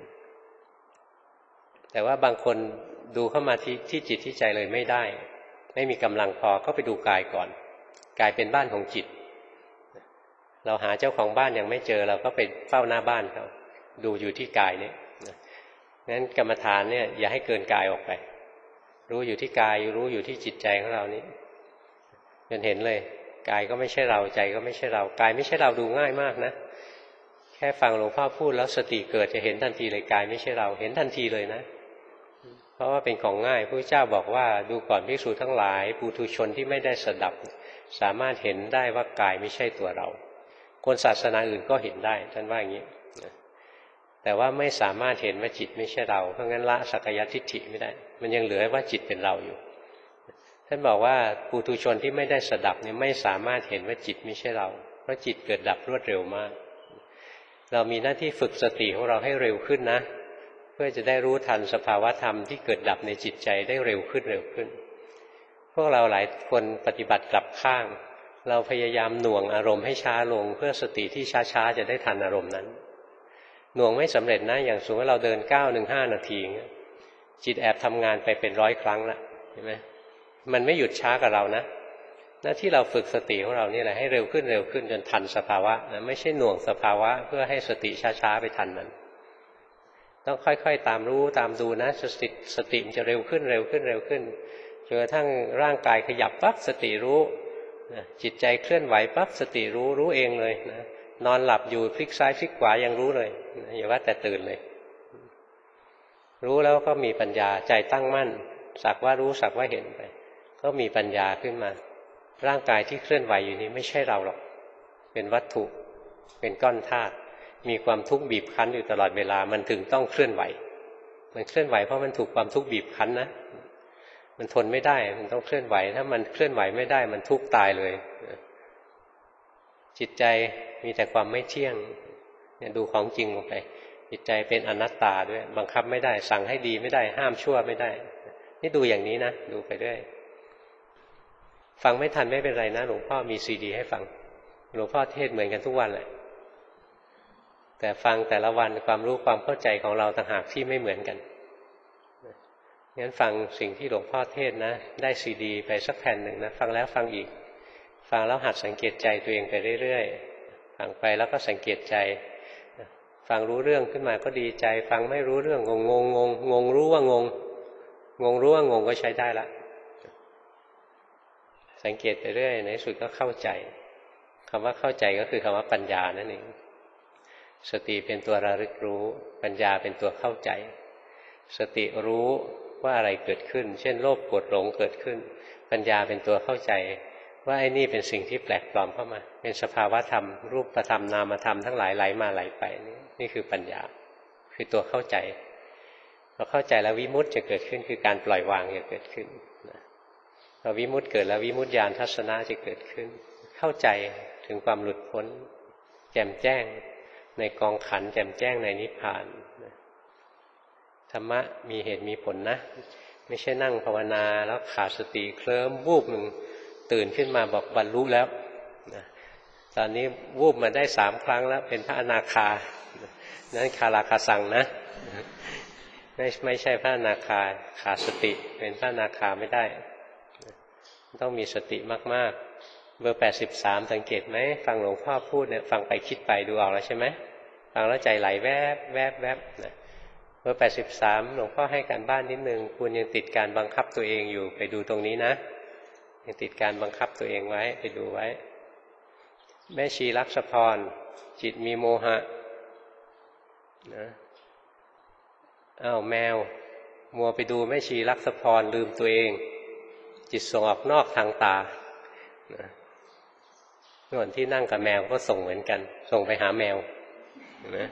แต่ว่าบางคนดูเข้ามาที่จิตที่ใจเลยไม่ได้ไม่มีกำลังพอก็ไปดูกายก่อนกายเป็นบ้านของจิตเราหาเจ้าของบ้านยังไม่เจอเราก็ไปเฝ้าหน้าบ้านเขาดูอยู่ที่กายนี่งั้นกรรมฐานเนี่ยอย่าให้เกินกายออกไปรู้อยู่ที่กายรู้อยู่ที่จิตใจของเรานี้จนเห็นเลยกายก็ไม่ใช่เราใจก็ไม่ใช่เรากายไม่ใช่เราดูง่ายมากนะแค่ฟังหลวงพ่อพูดแล้วสติเกิดจะเห็นทันทีเลยกายไม่ใช่เราเห็นทันทีเลยนะเพราะว่าเป็นของง่ายพระเจ้าบอกว่าดูก่อนภิกษุทั้งหลายปุถุชนที่ไม่ได้สดับสามารถเห็นได้ว่ากายไม่ใช่ตัวเราคนศาสนาอื่นก็เห็นได้ท่านว่าอย่างนี้แต่ว่าไม่สามารถเห็นว่าจิตไม่ใช่เราเพราะงั้นละสักกายทิฏฐิไม่ได้มันยังเหลือว่าจิตเป็นเราอยู่ท่านบอกว่าปุถุชนที่ไม่ได้สดับเนี่ยไม่สามารถเห็นว่าจิตไม่ใช่เราเพราะจิตเกิดดับรวดเร็วมากเรามีหน้าที่ฝึกสติของเราให้เร็วขึ้นนะเพื่อจะได้รู้ทันสภาวะธรรมที่เกิดดับในจิตใจได้เร็วขึ้นพวกเราหลายคนปฏิบัติกลับข้างเราพยายามหน่วงอารมณ์ให้ช้าลงเพื่อสติที่ช้าๆจะได้ทันอารมณ์นั้นหน่วงไม่สำเร็จนะอย่างสมมติว่าเราเดิน9-5 นาทีจิตแอบทำงานไปเป็น100 ครั้งละเห็นไหมมันไม่หยุดช้ากับเรานะหน้าที่เราฝึกสติของเรานี่แหละให้เร็วขึ้นจนทันสภาวะนะไม่ใช่หน่วงสภาวะเพื่อให้สติช้าๆไปทันมันต้องค่อยๆตามรู้ตามดูนะสติมันจะเร็วขึ้นจนกระทั่งร่างกายขยับปั๊บสติรู้จิตใจเคลื่อนไหวปั๊บสติรู้เองเลยนะนอนหลับอยู่พลิกซ้ายพลิกขวายังรู้เลยอย่าว่าแต่ตื่นเลยรู้แล้วก็มีปัญญาใจตั้งมั่นสักว่ารู้สักว่าเห็นไปก็มีปัญญาขึ้นมาร่างกายที่เคลื่อนไหวอยู่นี้ไม่ใช่เราหรอกเป็นวัตถุเป็นก้อนธาตุมีความทุกข์บีบคั้นอยู่ตลอดเวลามันถึงต้องเคลื่อนไหวมันเคลื่อนไหวเพราะมันถูกความทุกข์บีบคั้นนะมันทนไม่ได้มันต้องเคลื่อนไหวถ้ามันเคลื่อนไหวไม่ได้มันทุกข์ตายเลยจิตใจมีแต่ความไม่เที่ยงเนี่ยดูของจริงลงไปจิตใจเป็นอนัตตาด้วยบังคับไม่ได้สั่งให้ดีไม่ได้ห้ามชั่วไม่ได้นี่ดูอย่างนี้นะดูไปด้วยฟังไม่ทันไม่เป็นไรนะหลวงพ่อมีซีดีให้ฟังหลวงพ่อเทศเหมือนกันทุกวันแหละแต่ฟังแต่ละวันความรู้ความเข้าใจของเราต่างหากที่ไม่เหมือนกันงั้นฟังสิ่งที่หลวงพ่อเทศนะได้ซีดีไปสักแผ่นหนึ่งนะฟังแล้วฟังอีกฟังแล้วหัดสังเกตใจตัวเองไปเรื่อยๆฟังไปแล้วก็สังเกตใจฟังรู้เรื่องขึ้นมาก็ดีใจฟังไม่รู้เรื่องงงรู้ว่างงรู้ว่างงก็ใช้ได้ละสังเกตไปเรื่อยในสุดก็เข้าใจคำว่าเข้าใจก็คือคำว่าปัญญานั่นเองสติเป็นตัวระลึกรู้ปัญญาเป็นตัวเข้าใจสติรู้ว่าอะไรเกิดขึ้นเช่นโลภโกรธหลงเกิดขึ้นปัญญาเป็นตัวเข้าใจว่าไอ้นี่เป็นสิ่งที่แปลกปลอมเข้ามาเป็นสภาวะธรรมรูปธรรมนามธรรมทั้งหลายไหลมาไหลไปนี่คือปัญญาคือตัวเข้าใจพอเข้าใจแล้ววิมุตติจะเกิดขึ้นคือการปล่อยวางจะเกิดขึ้นพอวิมุตติเกิดแล้ววิมุตติญาณทัศนะจะเกิดขึ้นเข้าใจถึงความหลุดพ้นแจ่มแจ้งในกองขันธ์แจ่มแจ้งในนิพพานธรรมะมีเหตุมีผลนะไม่ใช่นั่งภาวนาแล้วขาดสติเคลิ้มวูบหนึ่งตื่นขึ้นมาบอกบรรลุแล้วตอนนี้วูบมาได้3 ครั้งแล้วเป็นพระอนาคานั้นคาราคาสั่งนะไม่ใช่พระอนาคาขาดสติเป็นพระอนาคาไม่ได้ต้องมีสติมากๆเบอร์83สังเกตไหมฟังหลวงพ่อพูดเนี่ยฟังไปคิดไปดูออกแล้วใช่ไหมฟังแล้วใจไหลแวบนะเบอร์83หลวงพ่อให้การบ้านนิดนึงคุณยังติดการบังคับตัวเองอยู่ไปดูตรงนี้นะยังติดการบังคับตัวเองไว้ไปดูไว้แม่ชีลักษพรจิตมีโมหะนะอ้าวแมวมัวไปดูแม่ชีลักษพรลืมตัวเองจิตส่งออกนอกทางตาส่วนที่นั่งกับแมวก็ส่งเหมือนกันส่งไปหาแมวนะ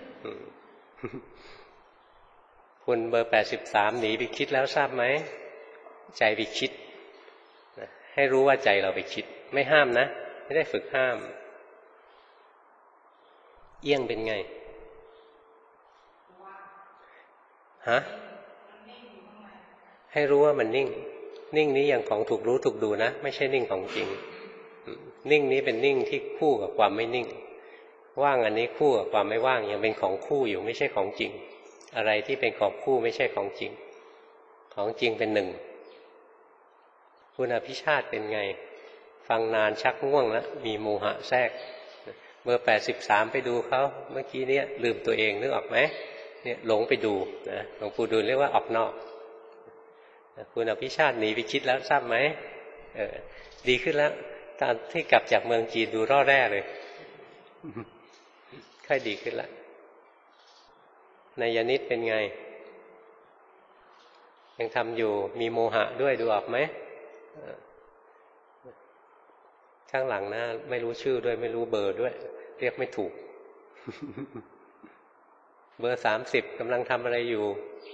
คุณเบอร์83หนีไปคิดแล้วทราบไหมใจไปคิดให้รู้ว่าใจเราไปคิดไม่ห้ามนะไม่ได้ฝึกห้ามเอี้ยงเป็นไงฮะให้รู้ว่ามันนิ่งนิ่งนี้อย่างของถูกรู้ถูกดูนะไม่ใช่นิ่งของจริงนิ่งนี้เป็นนิ่งที่คู่กับความไม่นิ่งว่างอันนี้คู่กับความไม่ว่างยังเป็นของคู่อยู่ไม่ใช่ของจริงอะไรที่เป็นของคู่ไม่ใช่ของจริงของจริงเป็นหนึ่งคุณอภิชาติเป็นไงฟังนานชักง่วงแล้วมีโมหะแทรกเบอร์83ไปดูเขาเมื่อกี้เนี่ยลืมตัวเองนึกออกไหมเนี่ยหลงไปดูนะหลวงปู่ดูลเรียกว่าออกนอกคุณอภิชาติหนีไปคิดแล้วทราบไหมดีขึ้นแล้วตอนที่กลับจากเมืองจีนดูร่อแร่เลยค่อยดีขึ้นแล้วนายนิดเป็นไงยังทำอยู่มีโมหะด้วยดูออกไหมข้างหลังนะไม่รู้ชื่อด้วยไม่รู้เบอร์ด้วยเรียกไม่ถูกเบอร์30กำลังทำอะไรอยู่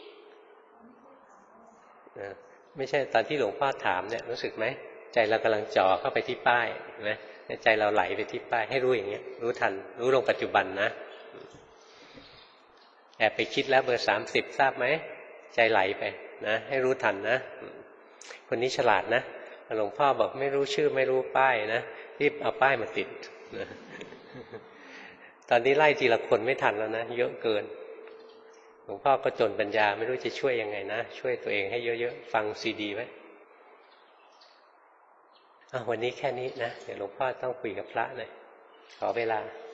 ไม่ใช่ตอนที่หลวงพ่อถามเนี่ยรู้สึกไหมใจเรากำลังจ่อเข้าไปที่ป้ายเห็นไหมใจเราไหลไปที่ป้ายให้รู้อย่างเงี้ยรู้ทันรู้ลงปัจจุบันนะแอบไปคิดแล้วเบอร์30ทราบไหมใจไหลไปนะให้รู้ทันนะคนนี้ฉลาดนะหลวงพ่อบอกไม่รู้ชื่อไม่รู้ป้ายนะรีบเอาป้ายมาติดนะตอนนี้ไล่ทีละคนไม่ทันแล้วนะเยอะเกินหลวงพ่อก็จนปัญญาไม่รู้จะช่วยยังไงนะช่วยตัวเองให้เยอะๆฟังซีดีไว้วันนี้แค่นี้นะเดี๋ยวหลวงพ่อต้องคุยกับพระหน่อยขอเวลา